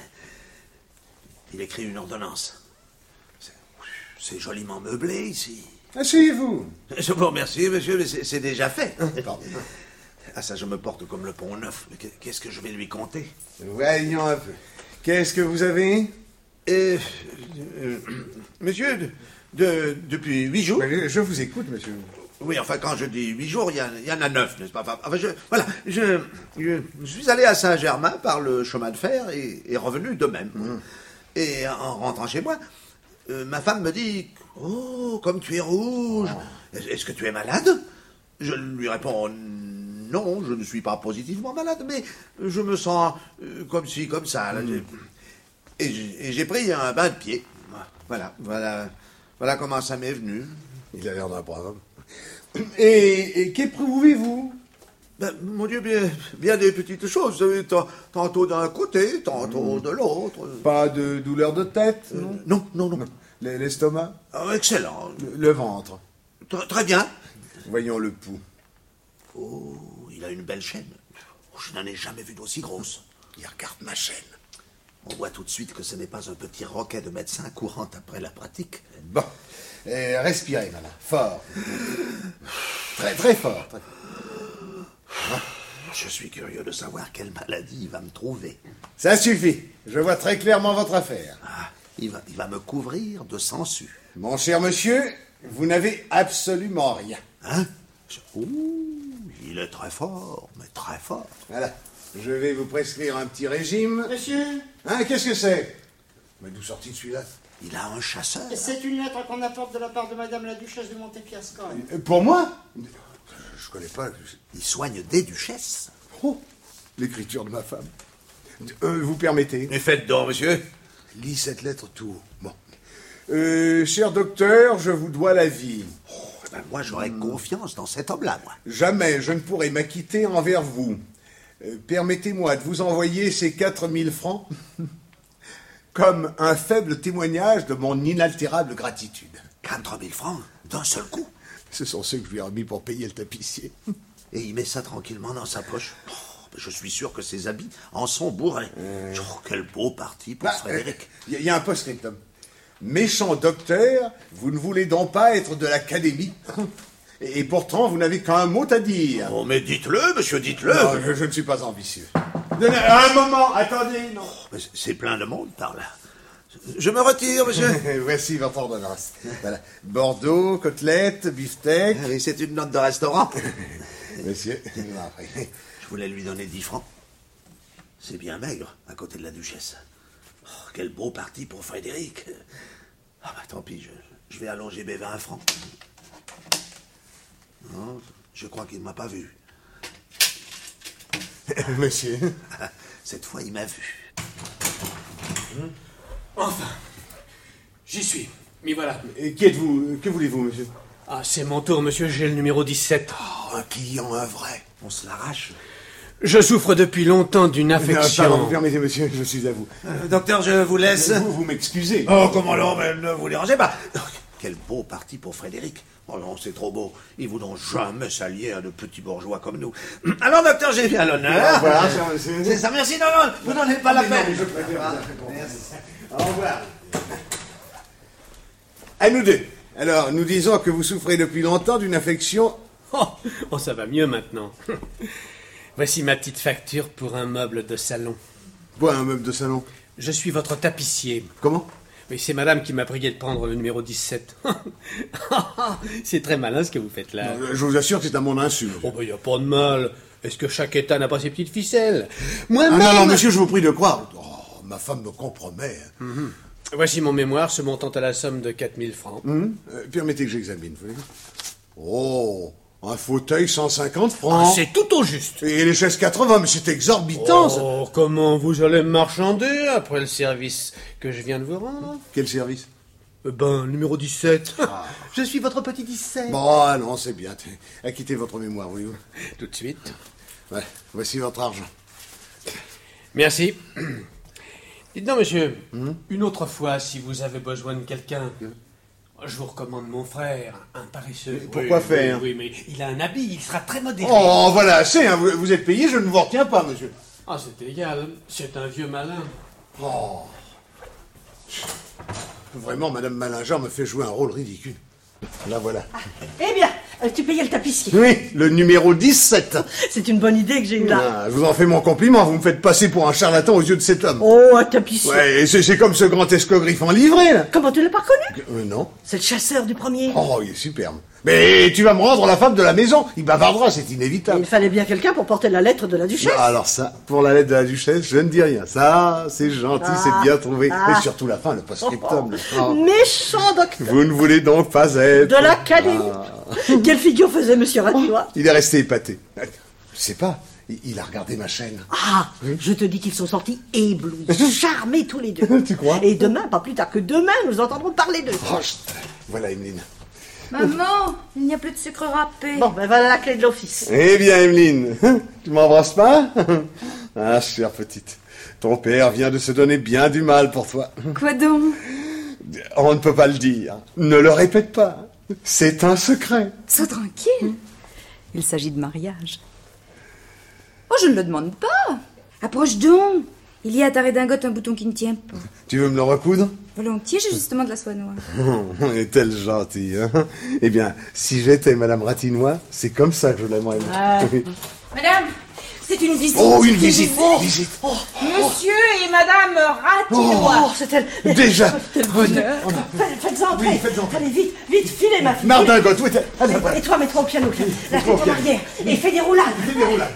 Il écrit une ordonnance. C'est- C'est joliment meublé ici. Asseyez-vous. Je vous remercie, monsieur, mais c'est c'est déjà fait. Pardon. Ah ça, je me porte comme le pont neuf. Mais qu'est- qu'est-ce que je vais lui compter? Voyons un peu. Qu'est-ce que vous avez? Euh, euh, monsieur, de, de- depuis huit jours... Mais Je vous écoute, monsieur. Oui, enfin, quand je dis huit jours, il y, en- il y en a neuf, n'est-ce pas? Enfin, enfin, je, voilà, je, je, je suis allé à Saint-Germain par le chemin de fer et, et revenu de même. Et en rentrant chez moi, euh, ma femme me dit « Oh, comme tu es rouge, est-ce que tu es malade ?» Je lui réponds « Non, je ne suis pas positivement malade, mais je me sens euh, comme ci, comme ça. Là, j'ai- Et j'ai et j'ai pris un bain de pied. Voilà, voilà. Voilà comment ça m'est venu. Il a l'air d'un brave homme. Et, et qu'éprouvez-vous? Ben, mon Dieu, bien, bien des petites choses. Vous savez, tant- tantôt d'un côté, tantôt de l'autre. Pas de douleur de tête, Euh, non? non, non, non. L- L'estomac? Ah, excellent. Le, le ventre? Tr- Très bien. Voyons le pouls. Oh, il a une belle chaîne. Oh, je n'en ai jamais vu d'aussi grosse. Il regarde ma chaîne. On voit tout de suite que ce n'est pas un petit roquet de médecin courant après la pratique. Bon. Et respirez, madame. Fort. Très, très fort. Très fort. Je suis curieux de savoir quelle maladie il va me trouver. Ça suffit. Je vois très clairement votre affaire. Ah, il va, il va me couvrir de sangsues. Mon cher monsieur, vous n'avez absolument rien. Hein? Je- Ouh, il est très fort, mais très fort. Voilà. Je vais vous prescrire un petit régime. Monsieur, Hein, qu'est-ce que c'est? Mais d'où sortit celui-là? Il a un chasseur. c'est une lettre qu'on apporte de la part de Madame la Duchesse de Montefiasco. Euh, Pour moi? Je connais pas. Il soigne des duchesses. Oh, l'écriture de ma femme. Euh, vous permettez? Mais faites donc, monsieur. Lis cette lettre tout haut. Bon. Euh, cher docteur, je vous dois la vie. Oh, ben moi, j'aurais confiance dans cet homme-là, moi. Jamais je ne pourrai m'acquitter envers vous. Euh, Permettez-moi de vous envoyer ces quatre mille francs comme un faible témoignage de mon inaltérable gratitude. Quatre mille francs, d'un seul coup. Ce sont ceux que je lui ai remis pour payer le tapissier. Et il met ça tranquillement dans sa poche. Oh, ben je suis sûr que ses habits en sont bourrés. Oh, quel beau parti pour Bah, Frédéric. Il y, y a un post-scriptum. Méchant docteur, vous ne voulez donc pas être de l'académie. Et pourtant, vous n'avez qu'un mot à dire. Oh, mais dites-le, monsieur, dites-le. Non, je, je ne suis pas ambitieux. Donnez- Un moment, attendez, non. Mais c'est- c'est plein de monde par là. Je me retire, monsieur. Voici votre ordonnance. Voilà. Bordeaux, côtelette, beefsteak. Et c'est une note de restaurant. Monsieur, je vous en prie. Je voulais lui donner dix francs. C'est bien maigre, à côté de la duchesse. Oh, quel beau parti pour Frédéric. Ah bah tant pis, je, je vais allonger mes vingt francs. Non, je crois qu'il ne m'a pas vu. Monsieur. Cette fois, il m'a vu. Enfin, j'y suis. M'y voilà. Et qui êtes-vous? Que voulez-vous, monsieur? Ah, c'est mon tour, monsieur, j'ai le numéro dix-sept. Oh, un client, un vrai. On se l'arrache. Je souffre depuis longtemps d'une Non, affection. pardon, vous permettez, monsieur, je suis à vous. Euh, docteur, je vous laisse. Vous, vous m'excusez. Oh, comment non, mais ne vous dérangez pas. Oh, quel beau parti pour Frédéric. Oh non, c'est trop beau. Ils voudront jamais s'allier à de petits bourgeois comme nous. Alors, docteur, j'ai bien l'honneur. Voilà, cher monsieur. C'est ça, merci. Non, non, vous n'en avez pas la Mais peine. non, je préfère vous répondre. Au revoir. À nous deux. Alors, nous disons que vous souffrez depuis longtemps d'une affection... Oh, oh, ça va mieux maintenant. Voici ma petite facture pour un meuble de salon. Quoi, un meuble de salon? Je suis votre tapissier. Comment? Oui, c'est madame qui m'a prié de prendre le numéro dix-sept. C'est très malin ce que vous faites là. Non, je vous assure que c'est à mon insu. Oh, ben, y a pas de mal. Est-ce que chaque état n'a pas ses petites ficelles? Ah Moi-même... non, non, monsieur, je vous prie de croire. Oh, ma femme me compromet. Mhm. Voici mon mémoire se montant à la somme de quatre mille francs. Hum, euh, permettez que j'examine, voulez-vous? Oh, un fauteuil cent cinquante francs. Ah, c'est tout au juste. Et les chaises quatre-vingts, mais c'est exorbitant. ça. Oh, comment vous allez me marchander après le service que je viens de vous rendre? Quel service? Eh ben, numéro dix-sept. Je suis votre petit dix-sept. Bon, ah non, c'est bien. Acquittez votre mémoire, voyez-vous. Tout de suite. Ouais, voici votre argent. Merci. Dites donc, monsieur, une autre fois, si vous avez besoin de quelqu'un, je vous recommande mon frère, un paresseux. Mais pourquoi Oui, faire? Oui, oui, mais il a un habit, il sera très modéré. Oh, voilà, assez, hein, vous, vous êtes payé, je ne vous retiens pas, monsieur. Ah, c'est égal, c'est un vieux malin. Oh. Vraiment, Madame Malingear me fait jouer un rôle ridicule. Là, voilà. Eh bien, euh, tu payais le tapissier. Oui, le numéro dix-sept. C'est une bonne idée que j'ai eue là. Ah, je vous en fais mon compliment, vous me faites passer pour un charlatan aux yeux de cet homme. Oh, un tapissier. Ouais, et c'est c'est comme ce grand escogriffe en livrée, là. Comment tu l'as pas reconnu? Euh, non. C'est le chasseur du premier. Oh, il est superbe. Mais tu vas me rendre la femme de la maison. Il bavardera, c'est inévitable. Il fallait bien quelqu'un pour porter la lettre de la duchesse. Ah, alors ça, pour la lettre de la duchesse, je ne dis rien. Ça, c'est gentil, Ah. c'est bien trouvé. Ah. Mais surtout la fin, le post-scriptum. là. Oh. Méchant docteur. Vous ne voulez donc pas être... De l'académie. Ah. Quelle figure faisait monsieur Ratua? Il est resté épaté. Je sais pas, il, il a regardé ma chaîne. Ah, je te dis qu'ils sont sortis éblouis, charmés tous les deux. Tu crois? Et demain, pas plus tard que demain, nous entendrons parler d'eux. Oh, je- Voilà, Emeline. Maman, il n'y a plus de sucre râpé. Bon, ben voilà la clé de l'office. Eh bien, Emeline, tu m'embrasses pas? Ah, chère petite, ton père vient de se donner bien du mal pour toi. Quoi donc? On ne peut pas le dire. Ne le répète pas. C'est un secret. Sois tranquille. Il s'agit de mariage. Oh, je ne le demande pas. Approche donc. Il y a à ta redingote un bouton qui ne tient pas. Tu veux me le recoudre? Volontiers, j'ai justement de la soie noire. Oh, est-elle gentille, hein? Eh bien, si j'étais Madame Ratinois, c'est comme ça que je l'aimerais. Ah. Oui. Madame, c'est une visite. Oh, une visite, Oh. visite. Oh. Monsieur et Madame Ratinois. Oh, c'est elle. Déjà. Bonheur. Faites-en entrer. Oui, faites-en entrer. Allez, vite, vite, filez ma fille. Mardingote, où est-elle? Allez, voilà. Et toi, mets-toi au piano. La Mets-toi au tête en piano. arrière. Et fais des roulades. Fais des roulades.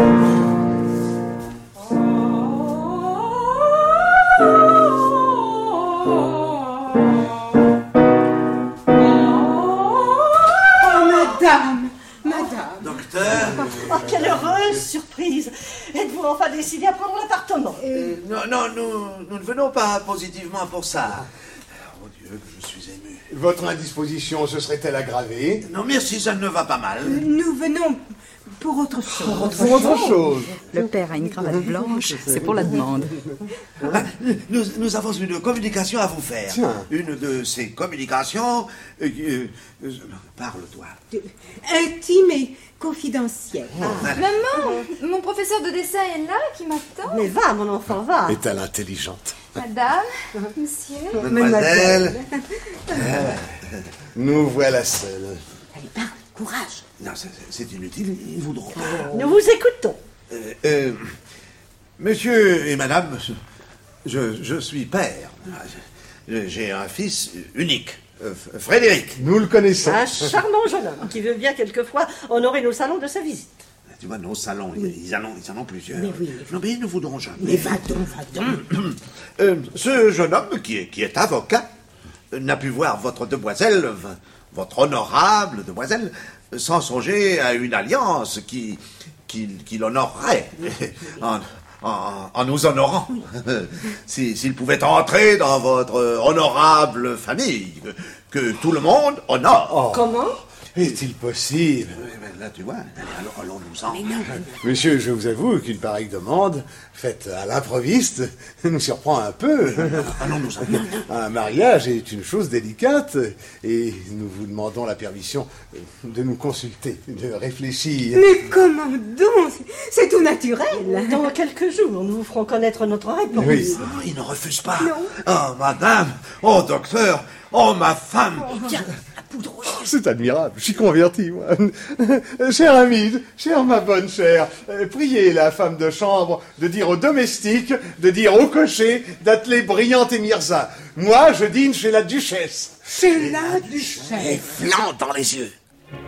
Madame, madame. Docteur. Oh, quelle heureuse surprise. Êtes-vous enfin décidé à prendre l'appartement? Euh, non, non, nous, nous ne venons pas positivement pour ça. Oh Dieu, que je suis ému. Votre indisposition se serait-elle aggravée? Non, merci, ça ne va pas mal. Nous venons pour autre chose. Pour autre chose. Le père a une cravate blanche, c'est pour la demande. Ah, Nous, nous avons une communication à vous faire. Tiens. Une de ces communications... euh, euh, euh, Parle-toi. Intime et confidentielle. Maman, mon professeur de dessin est là, qui m'attend. Mais va, mon enfant, va. Est-elle intelligente? Madame, monsieur. Mademoiselle. Nous voilà seuls. Allez, parle, courage. Non, c'est c'est inutile, ils voudront pas. Nous vous écoutons. Euh, euh, monsieur et madame, je, je suis père. J'ai un fils unique, euh, Frédéric. Nous le connaissons. Un charmant jeune homme qui veut bien quelquefois honorer nos salons de sa visite. Tu vois, nos salons, ils, en ont, ils en ont plusieurs. Mais oui. Non, mais ils ne voudront jamais. Mais va donc, va donc. Euh, ce jeune homme, qui est, qui est avocat, n'a pu voir votre demoiselle, v- votre honorable demoiselle, sans songer à une alliance qui, qui, qui l'honorerait en, en, en nous honorant. Si- S'il pouvait entrer dans votre honorable famille, que, que tout le monde honore. Comment? Est-il possible? Oui, mais là, tu vois, allons, allons-nous-en. Monsieur, je vous avoue qu'une pareille demande, faite à l'improviste, nous surprend un peu. Allons-nous-en. Un mariage est une chose délicate et nous vous demandons la permission de nous consulter, de réfléchir. Mais comment donc? C'est tout naturel. Dans quelques jours, nous vous ferons connaître notre réponse. Oui. Oh, il ne refuse pas. Oh, madame. Oh, docteur. Oh, ma femme. Tiens, la poudre rouge. C'est admirable, je suis converti, moi. Chère amie, chère ma bonne chère, euh, priez la femme de chambre de dire aux domestiques, de dire au cocher d'atteler Brillante et Mirza. Moi, je dîne chez la duchesse. C'est la duchesse. Et flanc dans les yeux.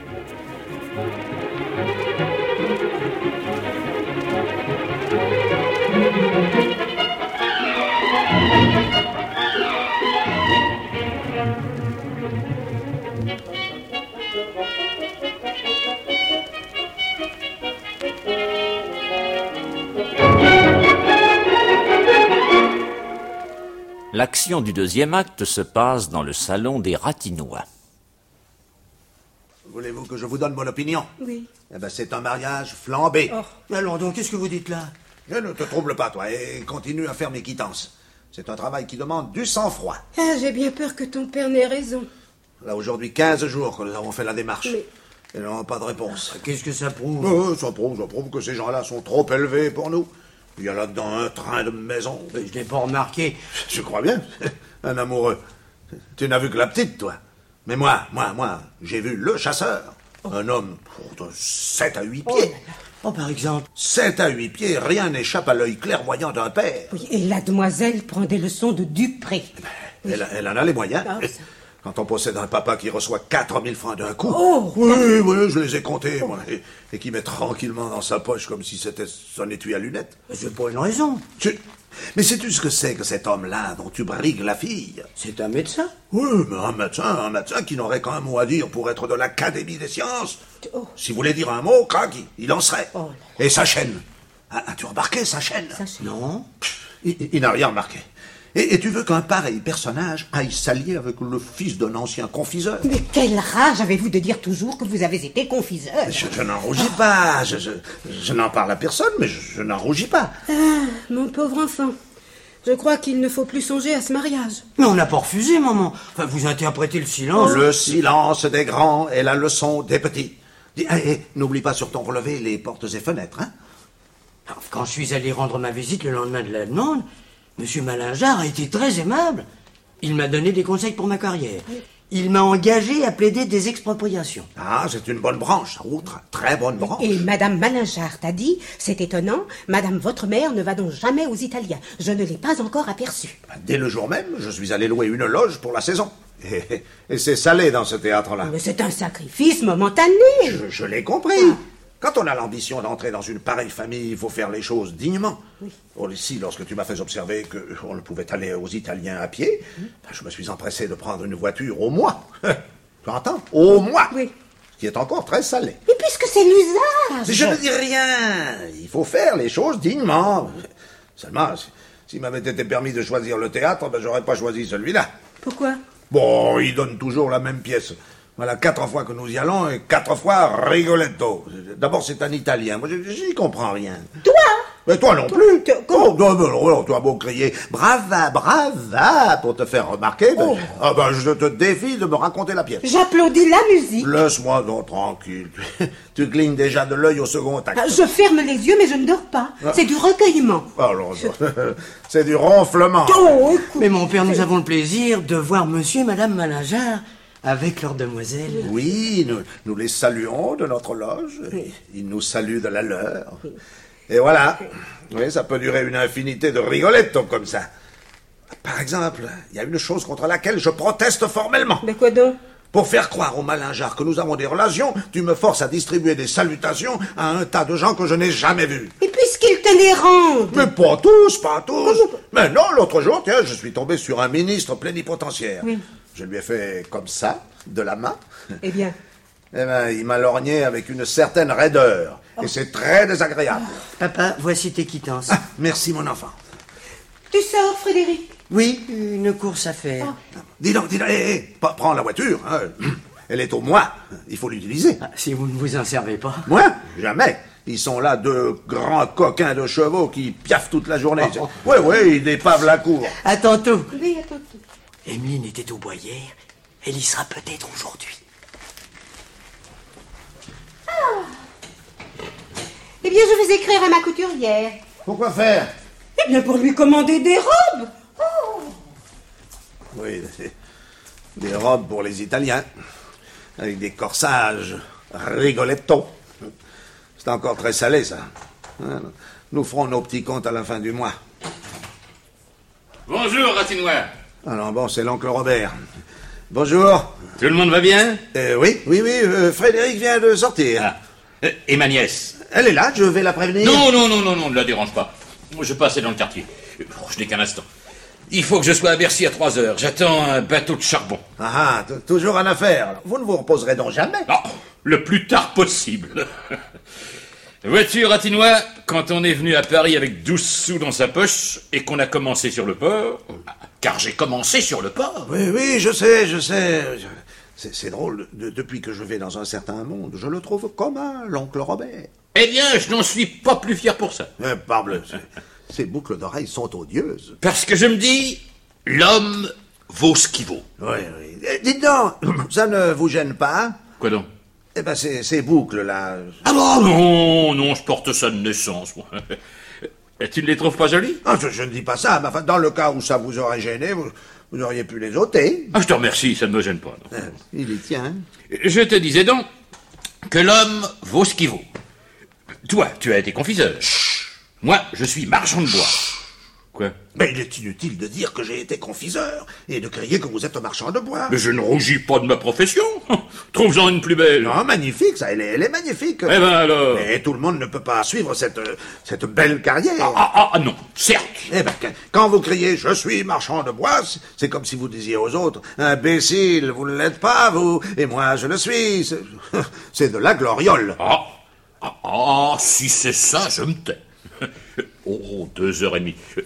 L'action du deuxième acte se passe dans le salon des Ratinois. Voulez-vous que je vous donne mon opinion? Oui. Eh ben, c'est un mariage flambé. Allons donc, qu'est-ce que vous dites là? Je ne te trouble pas, toi, et continue à faire mes quittances. C'est un travail qui demande du sang-froid. Ah, j'ai bien peur que ton père n'ait raison. Là, aujourd'hui, quinze jours que nous avons fait la démarche. Mais- Et nous n'avons pas de réponse. Qu'est-ce que ça prouve? Euh, ça prouve, ça prouve que ces gens-là sont trop élevés pour nous. Il y a là-dedans un train de maison. Je n'ai pas remarqué. Je crois bien. Un amoureux. Tu n'as vu que la petite, toi. Mais moi, moi, moi, j'ai vu le chasseur. Un homme de sept à huit pieds. Oh, par exemple. Sept à huit pieds, rien n'échappe à l'œil clairvoyant d'un père. Oui, et la demoiselle prend des leçons de Dupré. Elle, elle en a les moyens. Ah, ça. Quand on possède un papa qui reçoit quatre mille francs d'un coup. Oh. Oui, oui, je les ai comptés, moi. Et, et qui met tranquillement dans sa poche comme si c'était son étui à lunettes. C'est pas une raison. Tu- Mais sais-tu ce que c'est que cet homme-là dont tu brigues la fille? C'est un médecin. Oui, mais un médecin, un médecin qui n'aurait qu'un mot à dire pour être de l'Académie des sciences. Oh. S'il voulait dire un mot, crac, il, il en serait. Oh Et sa chaîne. Ah, as-tu remarqué sa chaîne? Non. Il, il n'a rien remarqué. Et, et tu veux qu'un pareil personnage aille s'allier avec le fils d'un ancien confiseur? Mais quelle rage avez-vous de dire toujours que vous avez été confiseur? Je, je n'en rougis pas. Je, je, je n'en parle à personne, mais je, je n'en rougis pas. Ah, mon pauvre enfant. Je crois qu'il ne faut plus songer à ce mariage. Mais on n'a pas refusé, maman. Enfin, vous interprétez le silence. Le silence des grands est la leçon des petits. Dis, hey, hey, n'oublie pas sur ton relevé les portes et fenêtres, hein? Alors, quand je suis allé rendre ma visite le lendemain de la demande, Monsieur Malingear a été très aimable. Il m'a donné des conseils pour ma carrière. Il m'a engagé à plaider des expropriations. Ah, c'est une bonne branche, outre, très bonne branche. Et Madame Malingear t'a dit, c'est étonnant, Madame votre mère ne va donc jamais aux Italiens. Je ne l'ai pas encore aperçue. Dès le jour même, je suis allé louer une loge pour la saison. Et, et c'est salé dans ce théâtre-là. Mais c'est un sacrifice momentané. Je, je l'ai compris. Ah. Quand on a l'ambition d'entrer dans une pareille famille, il faut faire les choses dignement. Oui. Or, ici, lorsque tu m'as fait observer qu'on ne pouvait aller aux Italiens à pied, mmh. ben, je me suis empressé de prendre une voiture au mois. Tu entends? Au mois. Oui. Ce qui est encore très salé. Mais puisque c'est l'usage. Je ne dis rien. Il faut faire les choses dignement. Seulement, s'il m'avait été permis de choisir le théâtre, ben, j'aurais pas choisi celui-là. Pourquoi? Bon, il donne toujours la même pièce. Voilà, quatre fois que nous y allons, et quatre fois Rigoletto. D'abord, c'est un Italien. Moi, j'y comprends rien. Toi? Mais toi non toi, plus. Oh, non, non, non, tu as beau crier « Brava, brava » pour te faire remarquer, oh. ben, ah ben, je te défie de me raconter la pièce. J'applaudis la musique. Laisse-moi donc tranquille. Tu clignes déjà de l'œil au second acte. Je ferme les yeux, mais je ne dors pas. Ah. C'est du recueillement. Alors, je... c'est du ronflement. Oh, mais mon père, nous avons le plaisir de voir monsieur et madame Malingear avec leurs demoiselles. Oui, nous, nous les saluons de notre loge. Oui. Ils nous saluent de la leur. Oui. Et voilà. Oui, ça peut durer une infinité de rigoletto comme ça. Par exemple, il y a une chose contre laquelle je proteste formellement. Mais quoi donc? Pour faire croire aux Malingear que nous avons des relations, tu me forces à distribuer des salutations à un tas de gens que je n'ai jamais vus. Et puisqu'ils te les rendent? Mais pas tous, pas tous. Mais non, l'autre jour, tiens, je suis tombé sur un ministre plénipotentiaire. Oui. Je lui ai fait comme ça, de la main. Eh bien? Eh bien, il m'a lorgné avec une certaine raideur. Oh. Et c'est très désagréable. Oh. Papa, voici tes quittances. Ah, merci, mon enfant. Tu sors, Frédéric? Oui, une course à faire. Oh. Dis donc, dis donc, hé, hé, prends la voiture. Hein. Elle est au moi. Il faut l'utiliser. Ah, si vous ne vous en servez pas. Moi? Jamais. Ils sont là, deux grands coquins de chevaux qui piaffent toute la journée. Oui, oh. oui, ouais, ils dépavent la cour. À tantôt. Oui, à tantôt. Emeline était au bois hier. Elle y sera peut-être aujourd'hui. Ah. Eh bien, je vais écrire à ma couturière. Pourquoi faire? Eh bien, pour lui commander des robes. Oh. Oui, des, des robes pour les Italiens. Avec des corsages Rigoletto. C'est encore très salé, ça. Nous ferons nos petits comptes à la fin du mois. Bonjour, Ratinois. Alors bon, c'est l'oncle Robert. Bonjour. Tout le monde va bien? euh, Oui, oui, oui. Euh, Frédéric vient de sortir. Ah. Euh, et ma nièce? Elle est là, je vais la prévenir. Non, non, non, non, non, ne la dérange pas. Je passais dans le quartier. Oh, je n'ai qu'un instant. Il faut que je sois à Bercy à trois heures. J'attends un bateau de charbon. Ah, toujours en affaire. Vous ne vous reposerez donc jamais? Non, le plus tard possible. Vois-tu, Ratinois, quand on est venu à Paris avec douze sous dans sa poche et qu'on a commencé sur le port... Car j'ai commencé sur le port. Oui, oui, je sais, je sais. C'est, c'est drôle, de, depuis que je vais dans un certain monde, je le trouve commun, l'oncle Robert. Eh bien, je n'en suis pas plus fier pour ça. Mais parbleu, ces boucles d'oreilles sont odieuses. Parce que je me dis, l'homme vaut ce qu'il vaut. Oui, oui. Eh, dites donc, ça ne vous gêne pas? Quoi donc? Eh ben, ces, ces boucles-là... Ah bon? Non, non, je porte ça de naissance, moi. Et tu ne les trouves pas jolies? Ah, je, je ne dis pas ça, mais enfin, dans le cas où ça vous aurait gêné, vous, vous auriez pu les ôter. Ah, je te remercie, ça ne me gêne pas. Euh, il y tient. Je te disais donc que l'homme vaut ce qu'il vaut. Toi, tu as été confiseur. Chut. Moi, je suis marchand de bois. Quoi? Mais il est inutile de dire que j'ai été confiseur et de crier que vous êtes marchand de bois. Mais je ne rougis pas de ma profession. Trouve-en une plus belle. Non, magnifique, ça, elle est, elle est magnifique. Eh ben alors. Mais tout le monde ne peut pas suivre cette, cette belle carrière. Ah, ah, ah non, certes. Eh ben, quand vous criez « je suis marchand de bois », c'est comme si vous disiez aux autres « imbécile, vous ne l'êtes pas, vous, et moi je le suis ». C'est, c'est de la gloriole. Ah, ah, ah, si c'est ça, je me tais. Oh, deux heures et demie.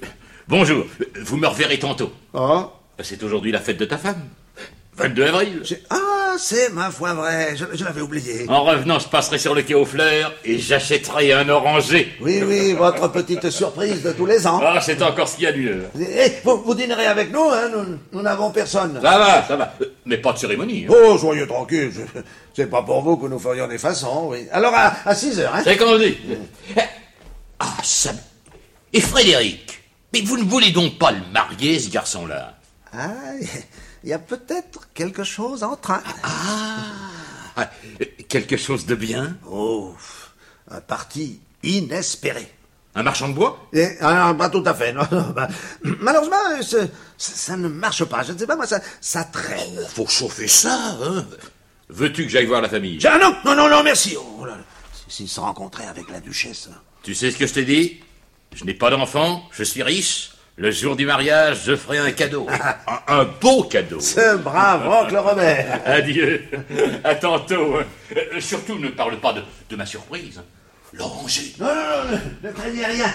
Bonjour, vous me reverrez tantôt. Oh. C'est aujourd'hui la fête de ta femme. vingt-deux avril. Ah, c'est ma foi vrai, je, je l'avais oublié. En revenant, je passerai sur le quai aux fleurs et j'achèterai un oranger. Oui, oui, votre petite surprise de tous les ans. Ah, c'est encore ce qu'il y a d'heure. Eh, vous, vous dînerez avec nous, hein, nous, nous n'avons personne. Ça va, ça va. Mais pas de cérémonie. Hein. Oh, soyez tranquille, je- c'est pas pour vous que nous ferions des façons, oui. Alors, à, à six heures, hein. C'est quand on dit. Ah, ça... Et Frédéric, mais vous ne voulez donc pas le marier, ce garçon-là? Ah, il y a peut-être quelque chose en train. Ah, quelque chose de bien? Oh, un parti inespéré. Un marchand de bois? Eh, ah, pas tout à fait, non. non, bah, malheureusement, ça, ça, ça ne marche pas. Je ne sais pas, moi, ça, ça traîne. Oh, faut chauffer ça, hein. Veux-tu que j'aille voir la famille? Ah non, non, non, non, merci. Oh, là, là. S'ils se rencontraient avec la duchesse. Tu sais ce que je t'ai dit? Je n'ai pas d'enfant, je suis riche. Le jour du mariage, je ferai un cadeau. un, un beau cadeau. Ce brave oncle Robert. Adieu. À tantôt. Euh, surtout, ne parle pas de, de ma surprise. L'oranger. Non, non, non, ne, ne craignez rien.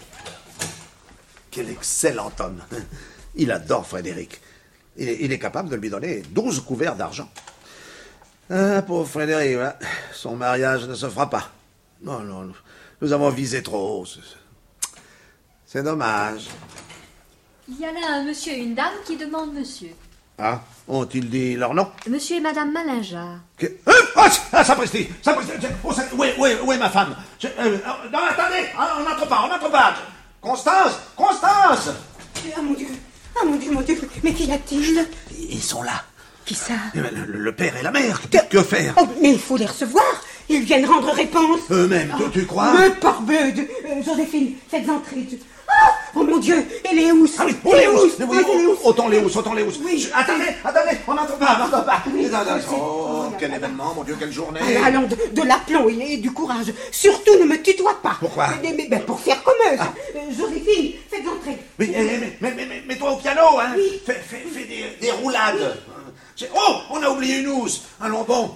Quel excellent homme. Il adore Frédéric. Il est, il est capable de lui donner douze couverts d'argent. Ah, pauvre Frédéric, hein. Son mariage ne se fera pas. Non, non, nous, nous avons visé trop haut. C'est, c'est dommage. Il y a là un monsieur et une dame qui demandent monsieur. Ah, ont-ils dit leur nom? Monsieur et madame Malingear. Que... Euh, ah, ah, sapristi, sapristi, oh, ça- où, est, où, est, où est ma femme? Je, euh, non, attendez, ah, on n'entre pas, on n'entre pas. Constance, Constance! Ah mon Dieu, ah mon Dieu, mon Dieu, mais qu'y a-t-il? Ils sont là. Qui ça? Le, le- le père et la mère, que, que faire? Oh, mais il faut les recevoir. Ils viennent rendre réponse. Eux-mêmes, tu, tu crois? Mais parbleu de... euh, Joséphine, faites entrer. tu- Ah, oh mon Dieu, et les housses. Ah oui, oh, les housses, Ah, oui, les housses. autant les housses, autant les housses. Oui. Je- attendez, attendez, on n'entre pas, on n'entre pas. Oui, Non, non, je sais. oh, Oh, quel là, là. événement, mon Dieu, quelle journée. Ah, allons, de, de l'aplomb et, et du courage. Surtout, ne me tutoie pas. Pourquoi? mais, mais, ben, pour faire comme eux. Euh, Joséphine, faites entrer. Oui, eh, mais, mais, mais, mais, mets-toi au piano, hein. Oui. Fais, fais, fais des, des roulades. J'ai- Oh, on a oublié une housse. Allons bon.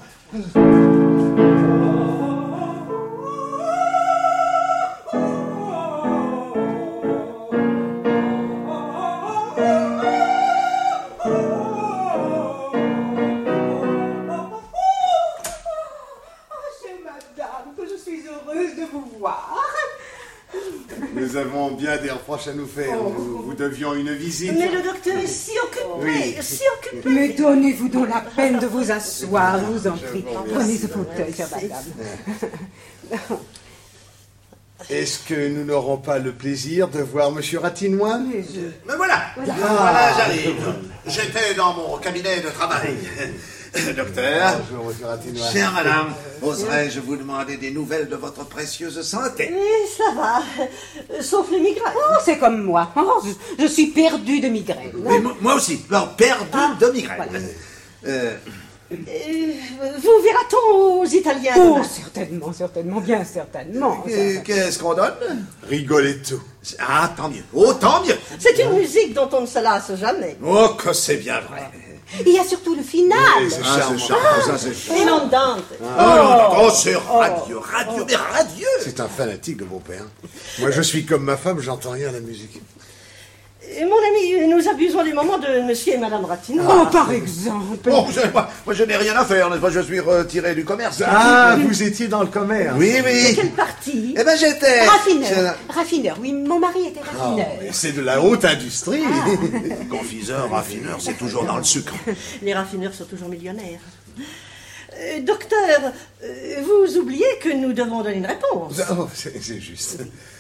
C'est madame que je suis heureuse de vous voir. Nous avons bien des reproches à nous faire. Nous vous devions une visite. Mais le docteur est si occupé, Oui. si occupé. Mais donnez-vous donc la peine de vous asseoir, je vous en prie. vous remercie. Prenez ce fauteuil, chère madame. Est-ce que nous n'aurons pas le plaisir de voir Monsieur Ratinois? Mais je... Mais voilà, voilà, j'arrive. J'étais dans mon cabinet de travail. Docteur, Bonjour, Monsieur Ratinois. chère madame, oserais-je vous demander des nouvelles de votre précieuse santé? Eh, ça va, euh, sauf les migraines. Oh, c'est comme moi. Oh, je, je suis perdue de migraine. Oui, moi, moi aussi, alors, perdu de migraine. voilà. Euh, Euh, vous verra-t-on aux Italiens? Oh, certainement, certainement, bien certainement. et Qu'est-ce qu'on donne? Rigoletto. Ah, tant mieux. Oh, tant mieux. C'est une musique dont on ne se lasse jamais. Oh, que c'est bien vrai. Il y a surtout le final. Oui, c'est Ah, charmant. c'est charmant, ça, c'est charmant. Et l'andante. Oh, oh, c'est radieux, radieux, mais radieux. C'est un fanatique de mon père. Moi, je suis comme ma femme, j'entends rien à la musique. Euh, Mon ami, nous abusons des moments de Monsieur et Madame Ratinois. Oh, par exemple. Oh, vous savez pas, moi je n'ai rien à faire, n'est-ce pas? Je suis retiré du commerce. Ah, vous étiez dans le commerce. Oui, De oui. quelle partie? Eh ben j'étais. Raffineur. Raffineur, oui, mon mari était Oh, raffineur. mais c'est de la haute industrie. Confiseur, raffineur, c'est toujours dans le sucre. Les raffineurs sont toujours millionnaires. Euh, docteur, euh, vous oubliez que nous devons donner une réponse. Oh, c'est c'est juste.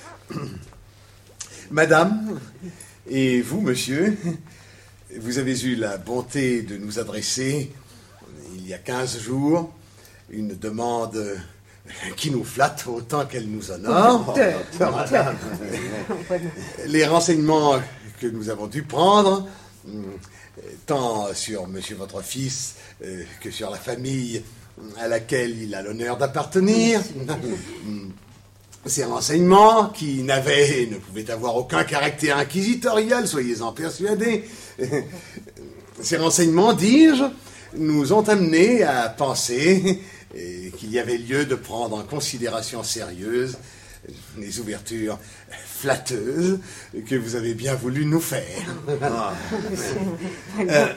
Madame, et vous, monsieur, vous avez eu la bonté de nous adresser, il y a quinze jours, une demande qui nous flatte autant qu'elle nous honore. Docteur, Oh, madame. Les renseignements que nous avons dû prendre, tant sur monsieur votre fils euh, que sur la famille à laquelle il a l'honneur d'appartenir, ces renseignements, qui n'avaient et ne pouvaient avoir aucun caractère inquisitorial, soyez-en persuadés, ces renseignements, dis-je, nous ont amenés à penser euh, qu'il y avait lieu de prendre en considération sérieuse les ouvertures flatteuses que vous avez bien voulu nous faire. Ah. Euh,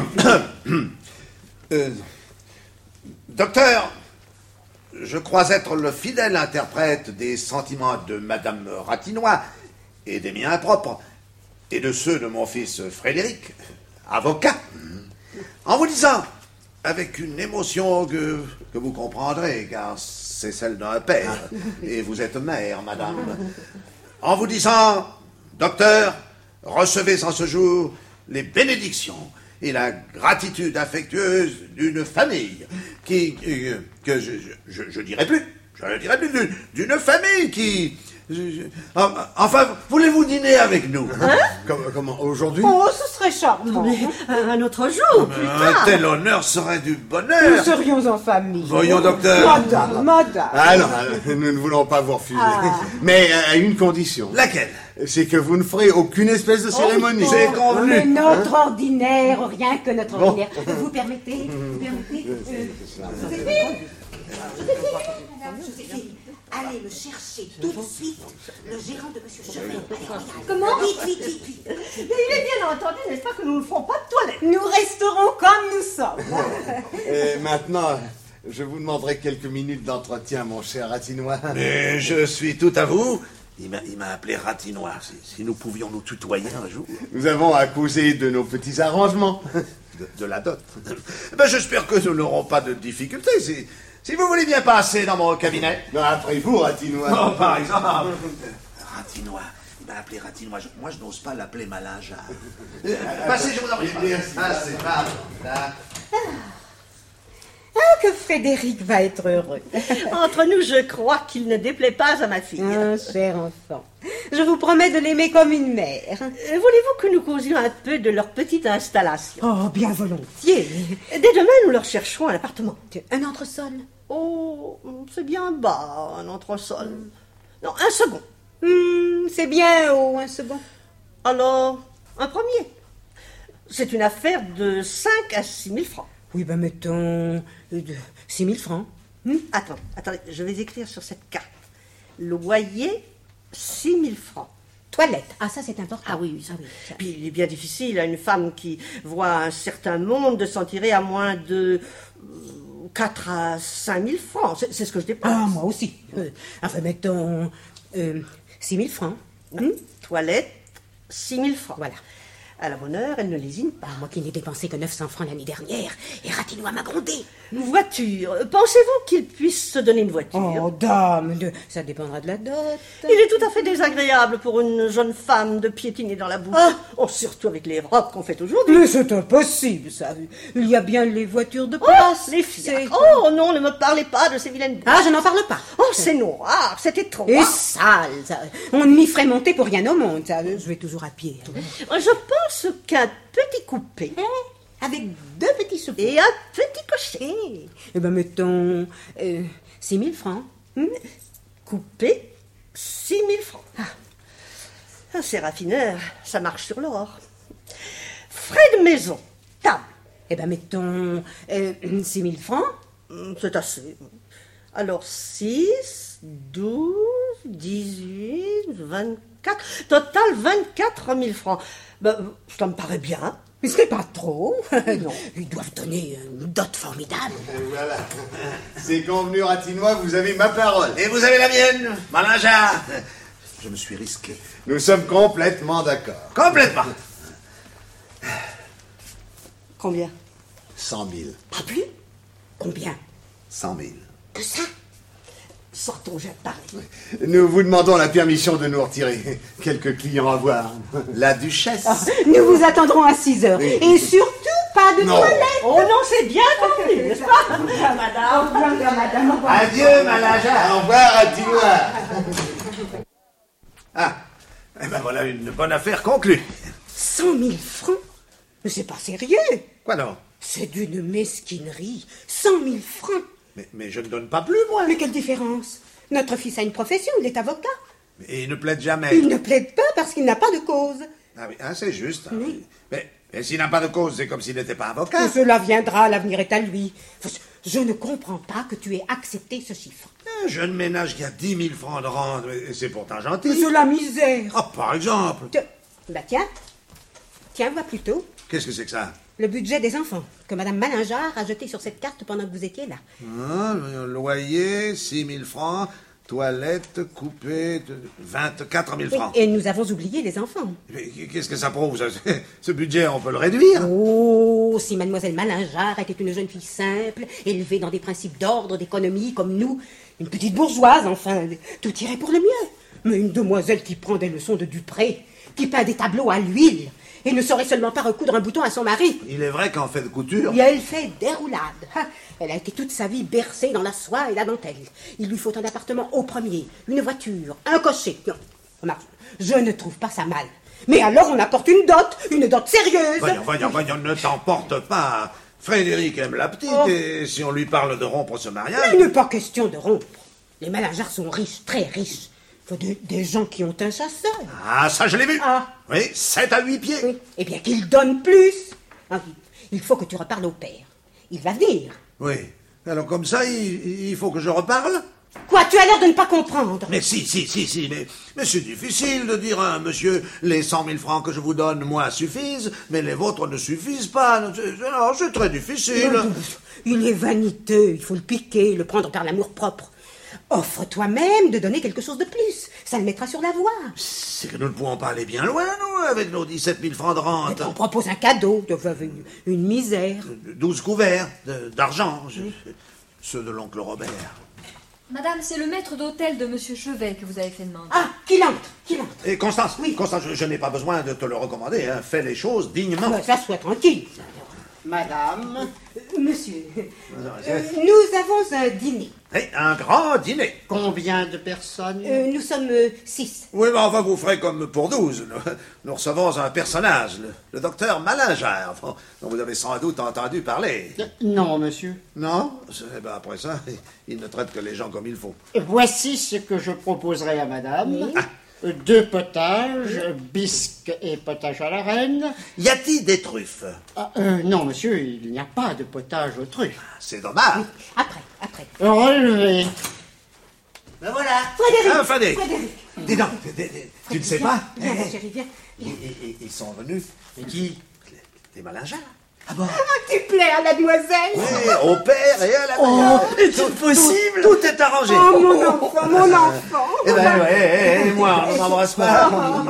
euh, docteur, je crois être le fidèle interprète des sentiments de Madame Ratinois et des miens propres, et de ceux de mon fils Frédéric, avocat, en vous disant, avec une émotion que, que vous comprendrez, car c'est celle d'un père, et vous êtes mère, madame, en vous disant, docteur, recevez en ce jour les bénédictions et la gratitude affectueuse d'une famille qui, euh, que je, je, je dirais plus, je ne dirais plus, d'une, d'une famille qui... Je, je, enfin, voulez-vous dîner avec nous? Hein? Comment, comment aujourd'hui? Oh, ce serait charmant. Mais un autre jour, plus tard. Un tel honneur serait du bonheur. Nous serions en famille. Voyons, docteur. Madame, madame. Ah non, nous ne voulons pas vous refuser. Ah. Mais à une condition. Laquelle? C'est que vous ne ferez aucune espèce de cérémonie. Oh, C'est oh, convenu. mais notre Hein? ordinaire, rien que notre Bon. ordinaire. Vous permettez? Vous permettez? Euh, Joséphine? Joséphine, allez me chercher tout de suite le gérant de Monsieur Chevet. Comment? Vite, vite, vite, vite. Mais il est bien entendu, n'est-ce pas, que nous ne ferons pas de toilette. Nous resterons comme nous sommes. Et maintenant, je vous demanderai quelques minutes d'entretien, mon cher Ratinois. Mais je suis tout à vous. Il m'a, il m'a appelé Ratinois. Si, si nous pouvions nous tutoyer un jour. Nous avons à causer de nos petits arrangements. De, de la dot. Ben, j'espère que nous n'aurons pas de difficultés. Si, si vous voulez bien passer dans mon cabinet. Non, après vous, Ratinois. Oh, par exemple. Ratinois. Il m'a appelé Ratinois. Je- moi, je n'ose pas l'appeler Malinja. Passez, je vous en prie. Passez, passez. Ah, que Frédéric va être heureux. Entre nous, je crois qu'il ne déplaît pas à ma fille. Ah, cher enfant, je vous promets de l'aimer comme une mère. Euh, Voulez-vous que nous causions un peu de leur petite installation? Oh, bien volontiers. Dès demain, nous leur chercherons un appartement. Un entresol? Oh, c'est bien bas, un entresol. Non, un second. Hmm, c'est bien haut, un second. Alors, un premier. C'est une affaire de cinq à six mille francs. Oui, ben mettons euh, de six mille francs. Hmm? Attends, attendez, je vais écrire sur cette carte. Loyer, six mille francs. Toilette. Ah, ça, c'est important. Ah oui, oui, ça. Puis il est bien difficile à une femme qui voit un certain monde de s'en tirer à moins de euh, quatre à cinq mille francs. C'est c'est ce que je dépense. Ah, moi aussi. Euh, enfin, mettons euh, six mille francs. Hmm? Toilette, six mille francs. Voilà. À la bonne heure, elle ne lésine pas. Ah, moi qui n'ai dépensé que neuf cents francs l'année dernière, et Ratinois m'a grondé. Une voiture. Pensez-vous qu'il puisse se donner une voiture? Oh, dame, de- ça dépendra de la dot. Il est tout à fait désagréable pour une jeune femme de piétiner dans la boue. Oh, surtout avec les robes qu'on fait aujourd'hui. Mais c'est impossible, ça. Il y a bien les voitures de Oh, place. les fiacres. C'est- Oh non, ne me parlez pas de ces vilaines bouches. Ah, je n'en parle pas. Oh, c'est noir, c'est étroit. Et sale, ça. On m'y ferait monter pour rien au monde, ça. Je vais toujours à pied. Je pense qu'un petit coupé Avec deux petits secours. et un petit cocher. Eh ben, mettons euh, six mille francs. Hmm? Coupé, six mille francs. Ah, c'est raffineur, ça marche sur l'or. Frais de maison, table. Eh ben, mettons euh, six mille francs. Hmm, C'est assez. Alors, six, douze, dix-huit, vingt-quatre. Total, vingt-quatre mille francs. Ben, ça me paraît bien. Mais ce n'est pas trop. Non. Ils doivent donner une dot formidable. Et voilà. C'est convenu, Ratinois, vous avez ma parole. Et vous avez la mienne, Malinja. Je me suis risqué. Nous sommes complètement d'accord. Complètement. Combien? Cent mille. Pas plus? Combien? Cent mille. Que ça? Sortons, j'ai parlé. Nous vous demandons la permission de nous retirer. Quelques clients à voir. La duchesse. Ah, nous vous attendrons à six heures. Oui. Et surtout, pas de Non. toilette. Oh non, c'est bien convenu, n'est-ce pas? Madame. Au revoir, madame. Au revoir. Adieu, Malinja. Au revoir, Ratinois. Ah, eh ben voilà une bonne affaire conclue. Cent mille francs? Mais c'est pas sérieux. Quoi donc? C'est d'une mesquinerie. Cent mille francs. mais, mais je ne donne pas plus, moi. Mais quelle différence? Notre fils a une profession, il est avocat. Et il ne plaide jamais. Il ne plaide pas parce qu'il n'a pas de cause. Ah oui, hein, c'est juste. hein. Oui. Mais, mais s'il n'a pas de cause, c'est comme s'il n'était pas avocat. Que cela viendra, l'avenir est à lui. Je ne comprends pas que tu aies accepté ce chiffre. Ah, Un jeune ménage qui a dix mille francs de rente, mais c'est pourtant gentil. Mais c'est la misère. Ah, par exemple. Te- Bah tiens, tiens, vois plutôt Qu'est-ce que c'est que ça? le budget des enfants que Madame Malingard a jeté sur cette carte pendant que vous étiez là. Ah, le loyer, six mille francs. Toilette, coupée, de vingt-quatre mille Oui, francs. et nous avons oublié les enfants. Mais qu'est-ce que ça prouve, ça? Ce budget, on peut le réduire. Oh, si Mademoiselle Malingard était une jeune fille simple, élevée dans des principes d'ordre, d'économie, comme nous, une petite bourgeoise, enfin, tout irait pour le mieux. Mais une demoiselle qui prend des leçons de Dupré, qui peint des tableaux à l'huile, et ne saurait seulement pas recoudre un bouton à son mari. Il est vrai qu'en fait de couture... Et elle fait des roulades. Ha, elle a été toute sa vie bercée dans la soie et la dentelle. Il lui faut un appartement au premier, une voiture, un cocher. Non, remarque, je ne trouve pas ça mal. Mais alors on apporte une dot, une dot sérieuse. Voyons, voyons, voyons, ne t'emporte pas. Frédéric aime la petite, Oh. et si on lui parle de rompre ce mariage... Il n'est pas question de rompre. Les Malingard sont riches, très riches. Il faut de- des gens qui ont un chasseur. Ah, ça je l'ai vu. Ah. Oui, sept à huit pieds. Oui. Eh bien qu'ils donnent plus. Ah, il faut que tu reparles au père. Il va venir. Oui. Alors comme ça, il, il faut que je reparle? Quoi, tu as l'air de ne pas comprendre. Mais si, si, si, si, mais, mais c'est difficile de dire à un monsieur, les cent mille francs que je vous donne, moi, suffisent, mais les vôtres ne suffisent pas. C'est- c'est- Non, c'est très difficile. Il est vaniteux, il faut le piquer, le prendre par l'amour-propre. Offre toi-même de donner quelque chose de plus. Ça le mettra sur la voie. C'est que nous ne pouvons pas aller bien loin, nous, avec nos dix-sept mille francs de rente. On propose un cadeau, de, une, une misère. douze couverts de- d'argent. Je- Ceux de l'oncle Robert. Madame, c'est le maître d'hôtel de Monsieur Chevet que vous avez fait demander. Ah, qu'il entre, qu'il entre. Et Constance, oui. Constance, je, je n'ai pas besoin de te le recommander. Hein. Fais les choses dignement. Ah, ça soit tranquille. Madame. Monsieur, euh, nous avons un dîner. Oui, un grand dîner. Combien de personnes? Euh, nous sommes euh, six. Oui, mais enfin, vous ferez comme pour douze. Nous, nous recevons un personnage, le, le docteur Malingard, dont dont vous avez sans doute entendu parler. Non, monsieur. Non? Eh ben, après ça, il ne traite que les gens comme il faut. Voici ce que je proposerai à madame. Deux potages, bisque et potage à la reine. Y a-t-il des truffes? Ah, euh, non, monsieur, il n'y a pas de potage aux truffes. C'est dommage. Après, après. Relevez. Ben voilà. Frédéric, Ah, Frédéric. Frédéric. Dis donc, tu- tu- tu ne sais Viens, pas? viens, ma chérie, viens. Ils, ils- ils sont venus. Mais qui? Les Malingard. Ah, tu plais à la demoiselle. Oui, au père et à la Oh, mère. est-il possible? Tout, tout est arrangé. Oh, mon enfant, mon enfant. Eh ben, ouais, et moi, on n'embrasse pas.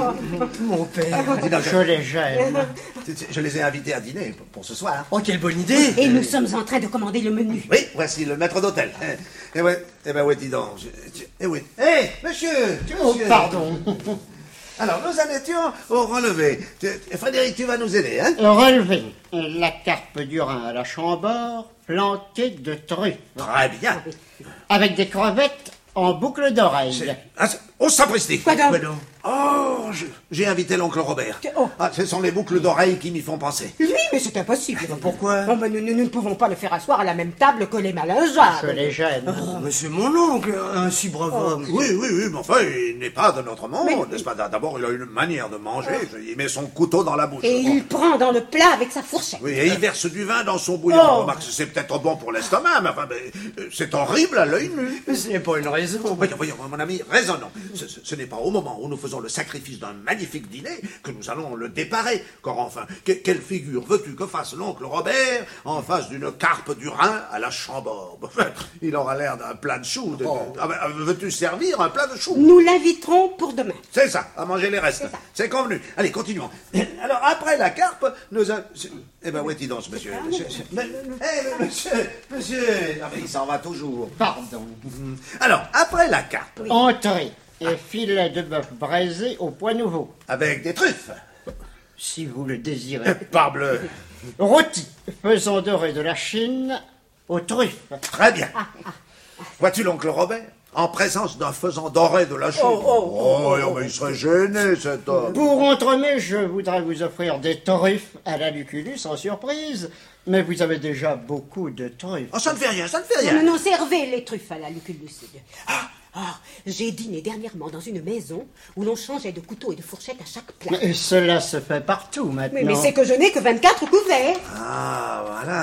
Mon père, Dis donc, je les gêne. Je les ai invités à dîner pour, pour ce soir. Oh, quelle bonne idée! Et nous sommes en train de commander le menu. Oui, voici le maître d'hôtel. Eh ouais, eh ben ouais, dis donc. je- je- Eh oui. Eh, monsieur, tu Oh, monsieur. pardon. Alors, nous en étions au relevé. Tu- Frédéric, tu vas nous aider, hein? Relevez la carpe du Rhin à la Chambord, plantée de truffes. Très bien. Avec des crevettes en boucle d'oreille. Ah, c'est- oh, sapristi! Quoi donc? Oh, je- j'ai invité l'oncle Robert. Oh. Ah, ce sont les boucles d'oreilles qui m'y font penser. Oui, mais c'est impossible. Pourquoi? Oh, ben, nous, nous ne pouvons pas le faire asseoir à la même table que les Malingard. Je les gêne. Mais c'est mon oncle, un si brave homme. Oui, oui, oui, mais enfin, il n'est pas de notre monde, n'est-ce pas? D'abord, il a une manière de manger. Il met son couteau dans la bouche. Et il prend dans le plat avec sa fourchette. Oui, et il verse du vin dans son bouillon. Oh. Remarque, c'est peut-être bon pour l'estomac, mais enfin, mais, euh, c'est horrible à l'œil nu. Ce n'est pas une raison. Voyons, voyons, mon ami, raisonnons. Ce, ce- ce n'est pas au moment où nous faisons le sacrifice d'un magnifique dîner que nous allons le déparer. Car enfin, que- quelle figure veux-tu que fasse l'oncle Robert en face d'une carpe du Rhin à la Chambord? Il aura l'air d'un plat de choux. de- de- Ah ben, veux-tu servir un plat de choux? Nous l'inviterons pour demain. C'est ça, à manger les restes. C'est convenu. Allez, continuons. Alors, après la carpe, nous a... Eh ben, où est-il donc, ce monsieur? Monsieur, mais- eh, mais monsieur, monsieur... Ah, mais il s'en va toujours. Pardon. Alors, après la carpe, Entrée et filet de bœuf braisé au point nouveau, avec des truffes. si vous le désirez. Parbleu. Rôti, faisant doré de la Chine aux truffes. Très bien. Vois-tu l'oncle Robert? En présence d'un faisan doré de la Chine. Oh, oh, oh, Oh, mais il serait gêné, cet homme. Pour entremets, je voudrais vous offrir des truffes à la Lucullus en surprise, mais vous avez déjà beaucoup de truffes. Oh, ça ne fait rien, ça ne fait Non, rien. non, non, servez les truffes à la Lucullus. Ah, ah, j'ai dîné dernièrement dans une maison où l'on changeait de couteau et de fourchette à chaque plat. Mais cela se fait partout maintenant. Mais, mais c'est que je n'ai que vingt-quatre couverts. Ah, voilà.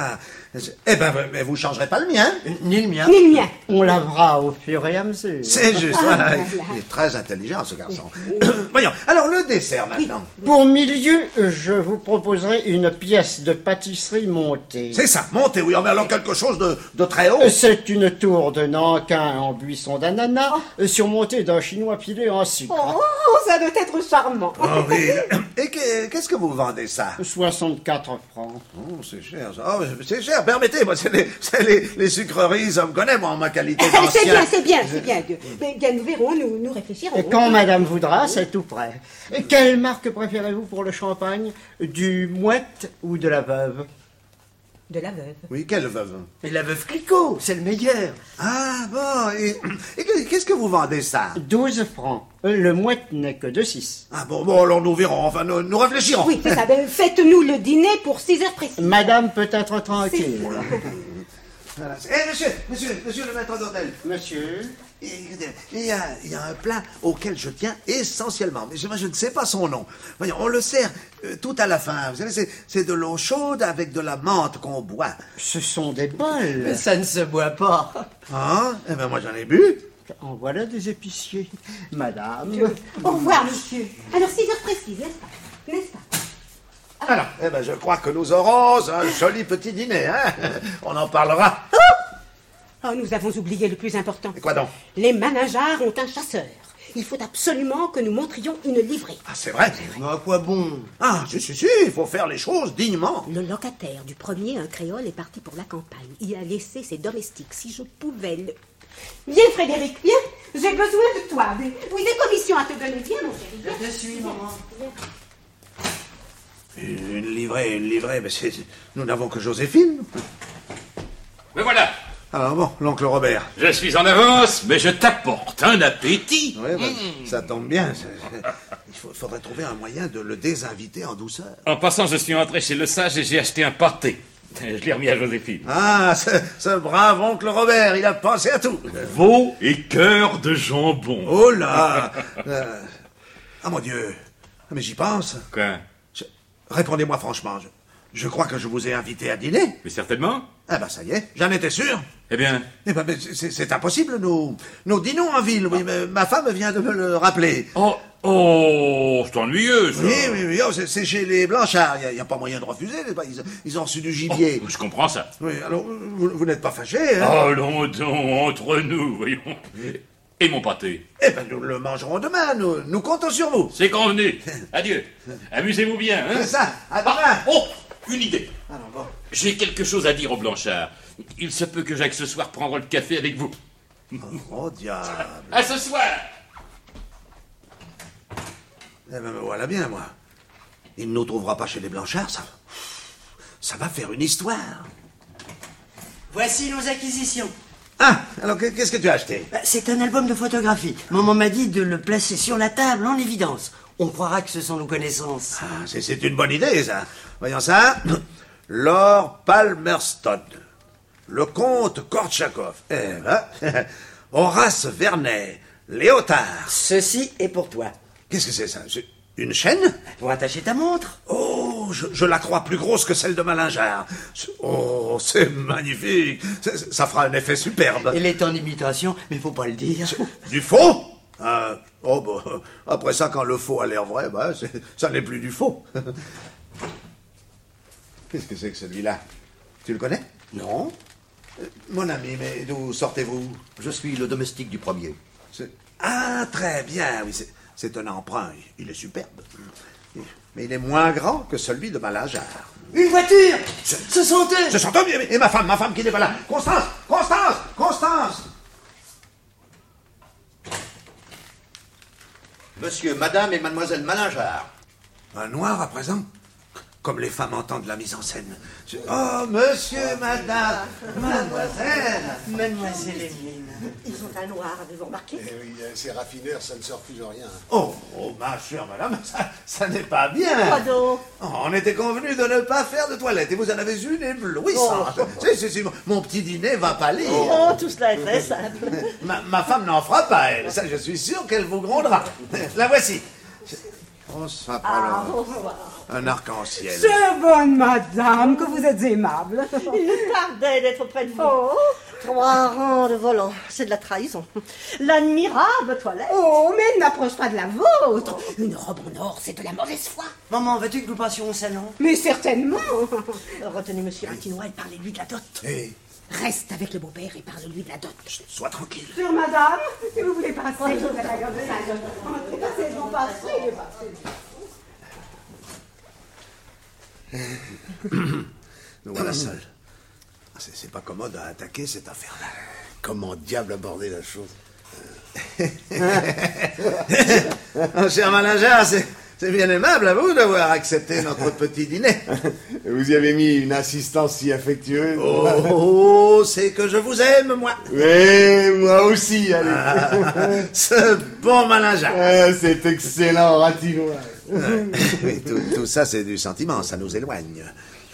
Eh ben, mais vous changerez pas le mien. Ni le mien. Ni le mien. On lavera au fur et à mesure. C'est juste, Ah, voilà. voilà. Il est très intelligent, ce garçon. Voyons, alors le dessert maintenant. Pour milieu, je vous proposerai une pièce de pâtisserie montée. C'est ça, montez, oui, mais alors quelque chose de, de très haut. C'est une tour de Nankin en buisson d'ananas, surmontée d'un chinois pilé en sucre. Oh, ça doit être charmant. Oh oui. Et que- qu'est-ce que vous vendez ça? soixante-quatre francs. Oh, c'est cher, ça. Oh, c'est cher, permettez, moi, c'est les, c'est les, les sucreries, ça me connaît, moi, en ma qualité Eh, d'ancien. c'est bien, c'est bien, c'est bien. Mais bien, nous verrons, nous, nous réfléchirons. Et quand madame voudra, c'est tout prêt. Et quelle marque préférez-vous pour le champagne? Du Mouette ou de la Veuve? De la veuve. Oui, quelle veuve? Et la Veuve Clicquot, c'est le meilleur. Ah, bon, et, et que- qu'est-ce que vous vendez ça? douze francs. Le Mouette n'est que de six. Ah bon, bon, alors nous verrons, enfin, nous, nous réfléchirons. Oui, c'est ça. Ben, faites-nous le dîner pour six heures précises. Madame peut être tranquille. Voilà. Eh, monsieur, monsieur, monsieur le maître d'hôtel. Monsieur? Il y, a, il y a un plat auquel je tiens essentiellement, mais je, je ne sais pas son nom. Voyons, on le sert euh, tout à la fin. Vous savez, c'est, c'est de l'eau chaude avec de la menthe qu'on boit. Ce sont des bols. Mais ça ne se boit pas. Ah, eh ben moi j'en ai bu. En voilà des épiciers. Madame. Au revoir, monsieur. Alors, six heures précises, n'est-ce pas? N'est-ce pas? Alors, eh ben je crois que nous aurons un joli petit dîner, hein. On en parlera. Oh, nous avons oublié le plus important. Et quoi donc? Les Malingears ont un chasseur. Il faut absolument que nous montrions une livrée. Ah, c'est vrai? Mais à quoi bon? Ah, si, si, si, il faut faire les choses dignement. Le locataire du premier, un créole, est parti pour la campagne. Il a laissé ses domestiques. Si je pouvais le... Viens, Frédéric, viens. J'ai besoin de toi. Des... Oui, des commissions à te donner. Viens, mon chéri. Viens. Je te suis, maman. Une livrée, une livrée, mais c'est... nous n'avons que Joséphine. Mais voilà, Alors bon, l'oncle Robert. je suis en avance, mais je t'apporte un appétit. Oui, ben, ça tombe bien. c'est- Il faut- faudrait trouver un moyen de le désinviter en douceur. En passant, je suis entré chez le sage et j'ai acheté un pâté. Je l'ai remis à Joséphine. Ah, ce, ce brave oncle Robert, il a pensé à tout. Veau et cœur de jambon. Oh là euh, Ah mon Dieu. Ah, mais j'y pense. Quoi? Je- Répondez-moi franchement. Je, je crois que je vous ai invité à dîner. Mais certainement. Ah ben ça y est, j'en étais sûr. Eh bien, Eh ben, mais c'est, c'est impossible, nous, nous dînons en ville. Oui, mais ma femme vient de me le rappeler. oh, oh, c'est ennuyeux, ça. Oui, oui, oui, oh, c'est, c'est chez les Blanchard. Il n'y a, a pas moyen de refuser. n'est-ce pas Ils, ils ont reçu du gibier. Oh, je comprends ça. Oui, alors, vous, vous n'êtes pas fâché, hein? Oh, non, non, entre nous, voyons. Et mon pâté? Eh ben, nous le mangerons demain. Nous, nous comptons sur vous. C'est convenu. Adieu. Amusez-vous bien, hein? C'est ça. À demain. Oh, une idée. Alors, bon. J'ai quelque chose à dire au Blanchard. Il se peut que j'aille ce soir prendre le café avec vous. Oh, diable. À ce soir. Eh ben, me voilà bien, moi. Il ne nous trouvera pas chez les Blanchard, ça. Ça va faire une histoire. Voici nos acquisitions. Ah, alors que- qu'est-ce que tu as acheté? Bah, c'est un album de photographie. Maman m'a dit de le placer sur la table en évidence. On croira que ce sont nos connaissances. Ah, c'est, c'est une bonne idée, ça. Voyons ça. Lord Palmerston. Le comte Kortchakov. Eh ben, Horace Vernet. Léotard. Ceci est pour toi. Qu'est-ce que c'est, ça? C'est une chaîne? Pour attacher ta montre. Oh, je, je la crois plus grosse que celle de Malingear. Oh, c'est magnifique. C'est- Ça fera un effet superbe. Elle est en imitation, mais faut pas le dire. Du faux? Ah, oh, bah, après ça, quand le faux a l'air vrai, bah, c'est- ça n'est plus du faux. Qu'est-ce que c'est que celui-là? Tu le connais? Non. Euh, Mon ami, mais d'où sortez-vous? Je suis le domestique du premier. C'est- Ah, très bien, oui, c'est, c'est un emprunt. Il est superbe. Mais il est moins grand que celui de Malingear. Une voiture. Ce sont eux. Ce sont eux, et ma femme, ma femme qui n'est pas là. Constance! Constance! Constance! Monsieur, madame et mademoiselle Malingear. Un noir à présent? Comme les femmes entendent la mise en scène. Je- Oh, monsieur, madame, mademoiselle. Mademoiselle Emeline. Ils ont un noir, avez-vous remarqué? Eh oui, euh, ces raffineurs, ça ne se refuse rien. Oh, oh, ma chère madame, ça, ça n'est pas bien. Quoi donc? Oh, on était convenus de ne pas faire de toilette et vous en avez une éblouissante. Si, si, si, mon- mon petit dîner va pâlir. Oh, tout cela est très simple. Ma, ma femme n'en fera pas, elle. Ça, je suis sûr qu'elle vous grondera. La voici. Oh, ça Ah, alors. Un arc-en-ciel. C'est bonne madame, que vous êtes aimable. Il tardait d'être près de vous. Oh. Trois rangs de volants, c'est de la trahison. L'admirable toilette. Oh, mais elle n'approche pas de la vôtre. Une robe en or, c'est de la mauvaise foi. Maman, veux-tu que nous passions au salon? Mais certainement. Retenez monsieur Ratinois et parlez-lui de la dot. Hey. Reste avec le beau-père et parle-lui de la dot. Sois tranquille. Sœur madame, si vous voulez passer, je vous la garde ça. Entrez, passez, vous passez, passez. Nous voilà seuls. C'est, c'est pas commode à attaquer cette affaire-là. Comment diable aborder la chose? Mon cher Malingear, c'est, c'est bien aimable à vous d'avoir accepté notre petit dîner. Vous y avez mis une assistance si affectueuse. Oh, oh, c'est que je vous aime, moi. Oui, moi aussi, allez. Ah, ce bon Malingear. Ah, c'est excellent, Ratinois. Oui, tout, tout ça, c'est du sentiment, ça nous éloigne.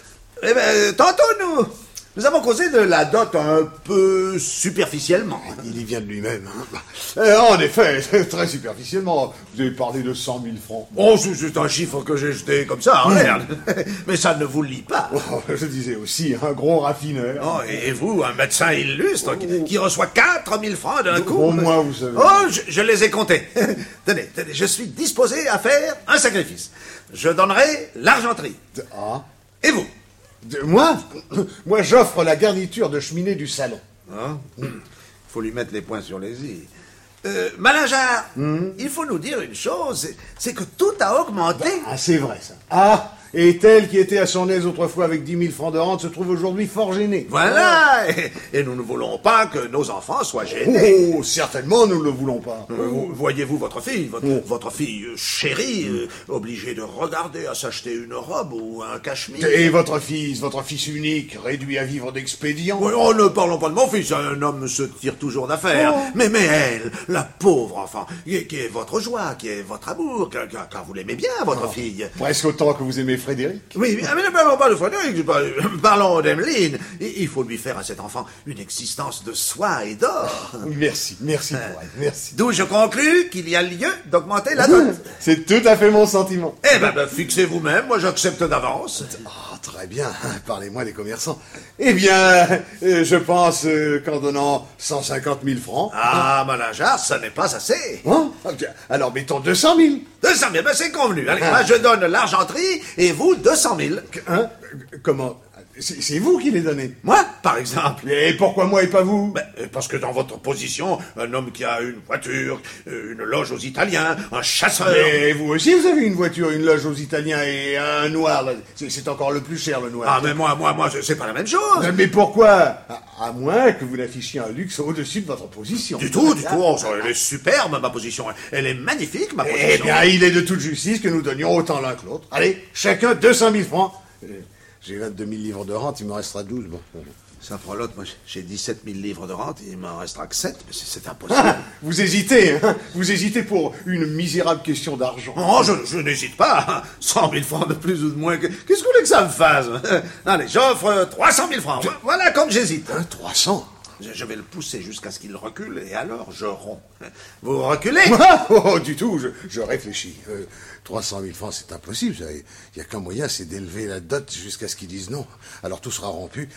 Eh ben, tantôt, nous... Nous avons causé de la dot un peu superficiellement. Il y vient de lui-même. Hein. Euh, en effet, très superficiellement. Vous avez parlé de cent mille francs. Oh, c'est un chiffre que j'ai jeté comme ça, hein, merde. Mais ça ne vous lie pas. Oh, je disais aussi, un gros raffineur. Oh, et vous, un médecin illustre, oh. qui, qui reçoit quatre mille francs d'un coup. Au moins, vous savez. Oh, je, je les ai comptés. tenez, tenez, je suis disposé à faire un sacrifice. Je donnerai l'argenterie. Ah. Et vous? De, moi Moi, j'offre la garniture de cheminée du salon. Ah, faut lui mettre les points sur les i. Euh, Malingear, mm. il faut nous dire une chose, c'est que tout a augmenté. Ah, c'est vrai, ça. Ah, et tel qui était à son aise autrefois avec dix mille francs de rente se trouve aujourd'hui fort gêné. Voilà, ah. et, et nous ne voulons pas que nos enfants soient gênés. Oh, certainement, nous ne le voulons pas. Euh, vous, voyez-vous votre fille, votre, oh. votre fille chérie, euh, obligée de regarder à s'acheter une robe ou un cachemire. Et votre fils, votre fils unique, réduit à vivre d'expédients. Oui, oh, ne parlons pas de mon fils, un homme se tire toujours d'affaire. Oh. Mais, mais elle, la pauvre enfant, qui est, qui est votre joie, qui est votre amour, car, car vous l'aimez bien, votre oh. fille. Presque autant que vous aimez Frédéric. Oui, mais ne parlons pas de Frédéric, parlons d'Emeline. Il faut lui faire à cet enfant une existence de soie et d'or. Merci, merci, euh, merci. D'où je conclus qu'il y a lieu d'augmenter la dot. C'est tout à fait mon sentiment. Eh ben, ben fixez vous-même, moi j'accepte d'avance. Oh, très bien, parlez-moi des commerçants. Eh bien, euh, je pense euh, qu'en donnant cent cinquante mille francs... Ah, Malingear, ça n'est pas assez. Hein? Alors mettons deux cent mille. deux cent mille, ben c'est convenu. Allez, ah. moi je donne l'argenterie et vous deux cent mille. Hein? Comment? C'est, c'est vous qui les donnez? Moi, par exemple. Et pourquoi moi et pas vous? Ben, parce que dans votre position, un homme qui a une voiture, une loge aux Italiens, un chasseur... Mais vous aussi, vous avez une voiture, une loge aux Italiens et un noir. Là. C'est, c'est encore le plus cher, le noir. Ah, mais moi, moi, moi, c'est pas la même chose. Mais, mais pourquoi? à, à moins que vous n'affichiez un luxe au-dessus de votre position. Du tout, du tout. Oh, elle est superbe, ma position. Elle est magnifique, ma position. Eh bien, il est de toute justice que nous donnions autant l'un que l'autre. Allez, chacun deux cent mille francs. J'ai vingt-deux mille livres de rente, il m'en restera douze. Bon. Ça fera l'autre, moi j'ai dix-sept mille livres de rente, il m'en restera que sept, mais c'est, c'est impossible. Ah, vous hésitez, hein? Vous hésitez pour une misérable question d'argent. Non, je, je n'hésite pas. cent mille francs de plus ou de moins, que, qu'est-ce que vous voulez que ça me fasse? Allez, j'offre trois cent mille francs. Voilà comme j'hésite. Hein, trois cents? Je, je vais le pousser jusqu'à ce qu'il recule, et alors je romps. Vous reculez? Oh, du tout, je, je réfléchis. Euh, trois cent mille francs, c'est impossible. Il n'y a qu'un moyen, c'est d'élever la dot jusqu'à ce qu'ils disent non. Alors tout sera rompu.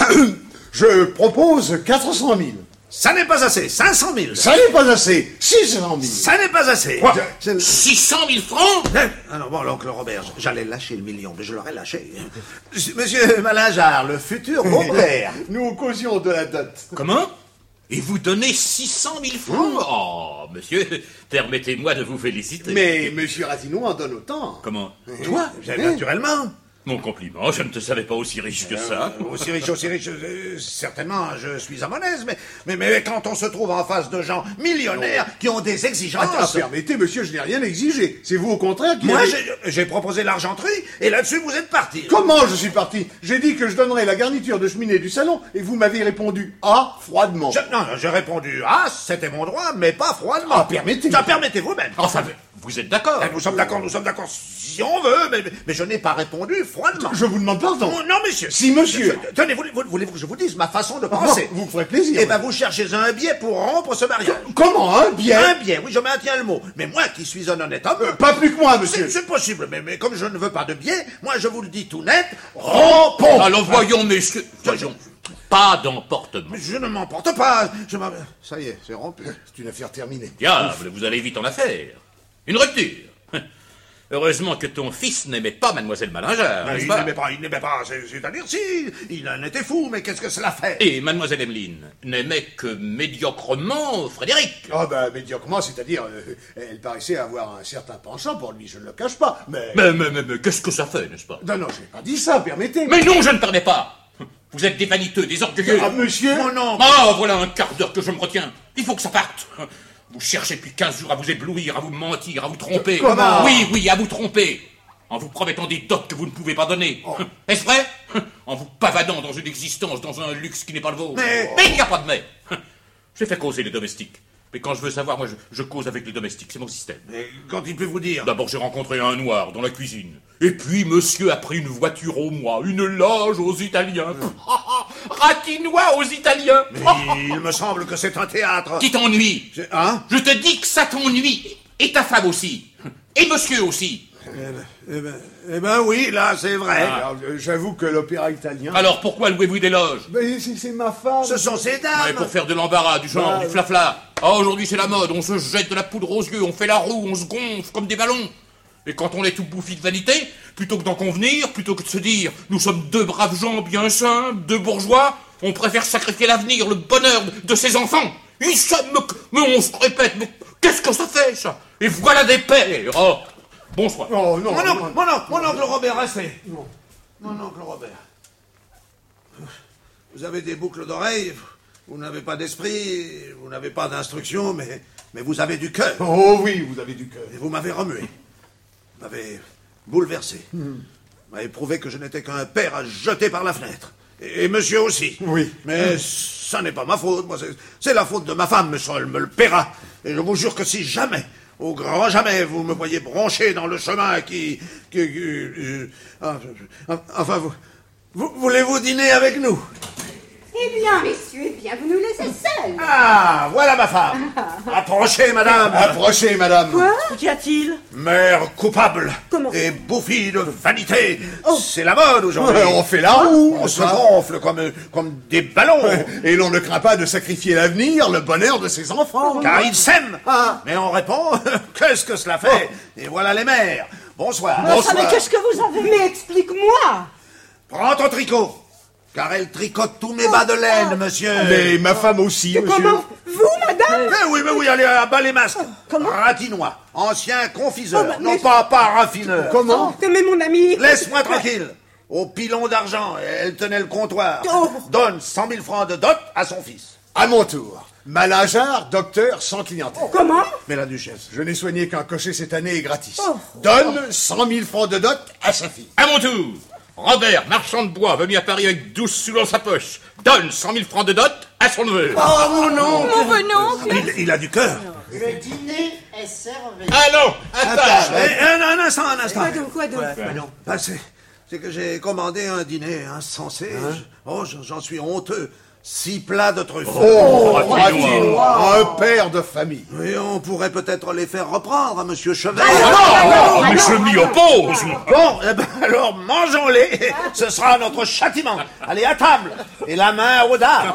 Je propose quatre cent mille. Ça n'est pas assez. cinq cent mille. Ça n'est pas assez. six cent mille. Ça n'est pas assez. Quoi? six cent mille francs? Alors bon, l'oncle Robert, j'allais lâcher le million, mais je l'aurais lâché. Monsieur Malingear, le futur beau-père. Nous causions de la dot. Comment? Et vous donnez six cent mille francs? Mmh. Oh, monsieur, permettez-moi de vous féliciter. Mais monsieur Ratinois en donne autant. Comment? Toi? Bien naturellement. Mon compliment, je ne te savais pas aussi riche que ça. Euh, aussi riche, aussi riche, euh, certainement, je suis à mon aise, mais, mais, mais quand on se trouve en face de gens millionnaires qui ont des exigences... Attends, permettez, monsieur, je n'ai rien exigé. C'est vous, au contraire, qui... Moi, avez... j'ai, j'ai proposé l'argenterie, et là-dessus, vous êtes parti. Comment je suis parti? J'ai dit que je donnerais la garniture de cheminée du salon, et vous m'avez répondu « Ah » froidement. Je, non, j'ai répondu « Ah », c'était mon droit, mais pas froidement. Ah, permettez. Ça, permettez vous-même. Enfin, vous êtes d'accord? Nous sommes d'accord, nous sommes d'accord, si on veut, mais, mais je n'ai pas répondu froidement. Je vous demande pardon. Non, non, monsieur. Si, monsieur. Je- tenez, voulez- voulez-vous que je vous dise ma façon de penser? Vous me ferez plaisir. Eh ben, vous cherchez un biais pour rompre ce mariage. Comment, un biais? Un biais, oui, je maintiens le mot. Mais moi, qui suis un honnête homme... Euh, pas plus que moi, monsieur. C'est c'est possible, mais, mais comme je ne veux pas de biais, moi, je vous le dis tout net, rompons. Alors voyons, messieurs, voyons. Pas d'emportement. Mais je ne m'emporte pas. Je m'en- Ça y est, c'est rompu. C'est une affaire terminée. Diable, vous allez vite en affaire. Une rupture. Heureusement que ton fils n'aimait pas Mademoiselle Malingear, Mais n'est-ce il pas? n'aimait pas, il n'aimait pas, c'est- c'est-à-dire si, il en était fou, mais qu'est-ce que cela fait? Et Mademoiselle Emmeline n'aimait que médiocrement Frédéric. Ah ben, médiocrement, c'est-à-dire, euh, elle paraissait avoir un certain penchant pour lui, je ne le cache pas, mais... Mais, mais, mais, mais qu'est-ce que ça fait, n'est-ce pas? Non, non, j'ai pas dit ça, permettez. Mais non, je ne permets pas. Vous êtes des vaniteux, des orgueilleux. Ah, monsieur. Oh non. Ah, voilà un quart d'heure que je me retiens. Il faut que ça parte. Vous cherchez depuis quinze jours à vous éblouir, à vous mentir, à vous tromper. Comment? Oui, oui, à vous tromper. En vous promettant des dots que vous ne pouvez pas donner. Oh. Est-ce vrai? En vous pavadant dans une existence, dans un luxe qui n'est pas le vôtre. Mais- Mais il n'y a pas de mais. J'ai fait causer les domestiques. Mais quand je veux savoir, moi, je, je cause avec les domestiques. C'est mon système. Mais quand il peut vous dire? D'abord, j'ai rencontré un noir dans la cuisine. Et puis, monsieur a pris une voiture au mois, une loge aux Italiens. Ratinois aux Italiens. Mais il me semble que c'est un théâtre. Qui t'ennuie? C'est- Hein? Je te dis que ça t'ennuie. Et ta femme aussi. Et monsieur aussi. Eh ben, eh ben, eh ben oui, là, c'est vrai. Alors, euh, j'avoue que l'opéra italien... Alors pourquoi louez-vous des loges? Mais c'est c'est ma femme. Ce sont ces dames. Ouais, pour faire de l'embarras, du genre, Bah, du flafla. Ah, aujourd'hui c'est la mode, on se jette de la poudre aux yeux, on fait la roue, on se gonfle comme des ballons. Et quand on est tout bouffi de vanité, plutôt que d'en convenir, plutôt que de se dire, nous sommes deux braves gens bien simples, deux bourgeois, on préfère sacrifier l'avenir, le bonheur de ses enfants. Ils sommes... Mais on se répète, mais qu'est-ce que ça fait, ça? Et voilà des pères. Oh, bonsoir. Oh, non, Mon non, oncle, non. mon oncle, mon oncle Robert, restez. Mon oncle Robert. Vous avez des boucles d'oreilles, vous n'avez pas d'esprit, vous n'avez pas d'instruction, mais, mais vous avez du cœur. Oh oui, vous avez du cœur. Et vous m'avez remué. Vous m'avez bouleversé. Vous m'avez prouvé que je n'étais qu'un père à jeter par la fenêtre. Et, et monsieur aussi. Oui. Mais ça n'est pas ma faute. Moi, c'est- c'est la faute de ma femme, mais ça, elle me le paiera. Et je vous jure que si jamais, au grand jamais, vous me voyez bronché dans le chemin qui... qui, qui- euh, ah, euh, enfin, vous, vous- voulez-vous dîner avec nous? Eh bien, messieurs, eh bien, vous nous laissez seuls. Ah, voilà ma femme. Approchez, madame. Approchez, madame. Quoi? Qu'y a-t-il? Mère coupable Comment? et bouffie de vanité. C'est la mode aujourd'hui. Ouais, on fait la roue. On se gonfle comme, comme des ballons. Et l'on ne craint pas de sacrifier l'avenir, le bonheur de ses enfants. Car ils s'aiment. Ah. Mais on répond, qu'est-ce que cela fait? Et voilà les mères. Bonsoir. Ah, ça, Bonsoir. mais qu'est-ce que vous avez? Mais explique-moi. Prends ton tricot. Car elle tricote tous mes bas de laine, monsieur. Mais ma femme aussi, monsieur. Comment? Vous, madame? Eh oui, mais oui, allez, à bas les masques. Ratinois, ancien confiseur, Oh, bah, non mais- pas, pas raffineur. Comment? Mais mon ami... Laisse-moi tranquille. Au pilon d'argent, elle tenait le comptoir. Oh. Donne cent mille francs de dot à son fils. À mon tour. Malingear, docteur sans clientèle. Comment? Mais la duchesse. Je n'ai soigné qu'un cocher cette année et gratis. Oh. Donne cent mille francs de dot à sa fille. À mon tour, Robert, marchand de bois, venu à Paris avec douze sous dans sa poche, donne cent mille francs de dot à son neveu. Oh mon oncle. Mon venoncle. Il, il a du cœur. Le dîner est servi. Ah non, attends. Eh, un, un instant, un instant. Quoi donc, quoi donc? Ouais, non. Bah, c'est, c'est que j'ai commandé un dîner insensé. Je- oh, j'en j'en suis honteux. Six plats de truffes. Oh, Ratinois, un père de famille. Et on pourrait peut-être les faire reprendre à Monsieur Chevet. Oh, mais je m'y oppose. Bon, eh ben alors mangeons-les. Ce sera notre châtiment. Allez, à table. Et la main aux dames.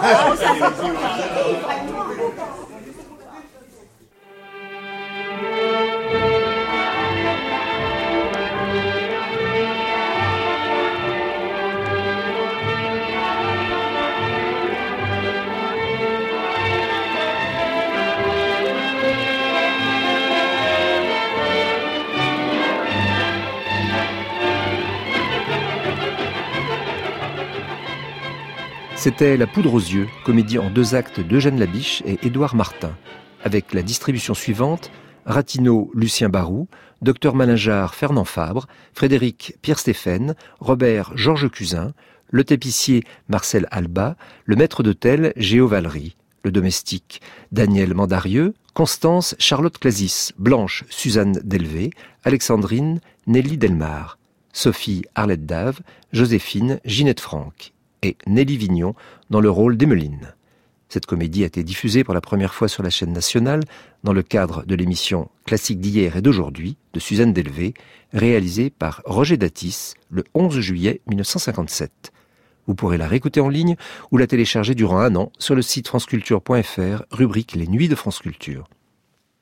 C'était La poudre aux yeux, comédie en deux actes d'Eugène Labiche et Édouard Martin, avec la distribution suivante: Ratino, Lucien Barou, Docteur Malingear, Fernand Fabre, Frédéric, Pierre Stéphane, Robert, Georges Cusin, le tapissier, Marcel Alba, le maître d'hôtel, Géo Valery, le domestique, Daniel Mandarieux, Constance, Charlotte Clasis, Blanche, Suzanne Delvé, Alexandrine, Nelly Delmar. Sophie Arlette Dave, Joséphine Ginette Franck et Nelly Vignon dans le rôle d'Emmeline. Cette comédie a été diffusée pour la première fois sur la chaîne nationale dans le cadre de l'émission Classique d'hier et d'aujourd'hui de Suzanne Delvey, réalisée par Roger Datis le onze juillet mille neuf cent cinquante-sept. Vous pourrez la réécouter en ligne ou la télécharger durant un an sur le site franceculture point f r, rubrique Les Nuits de France Culture.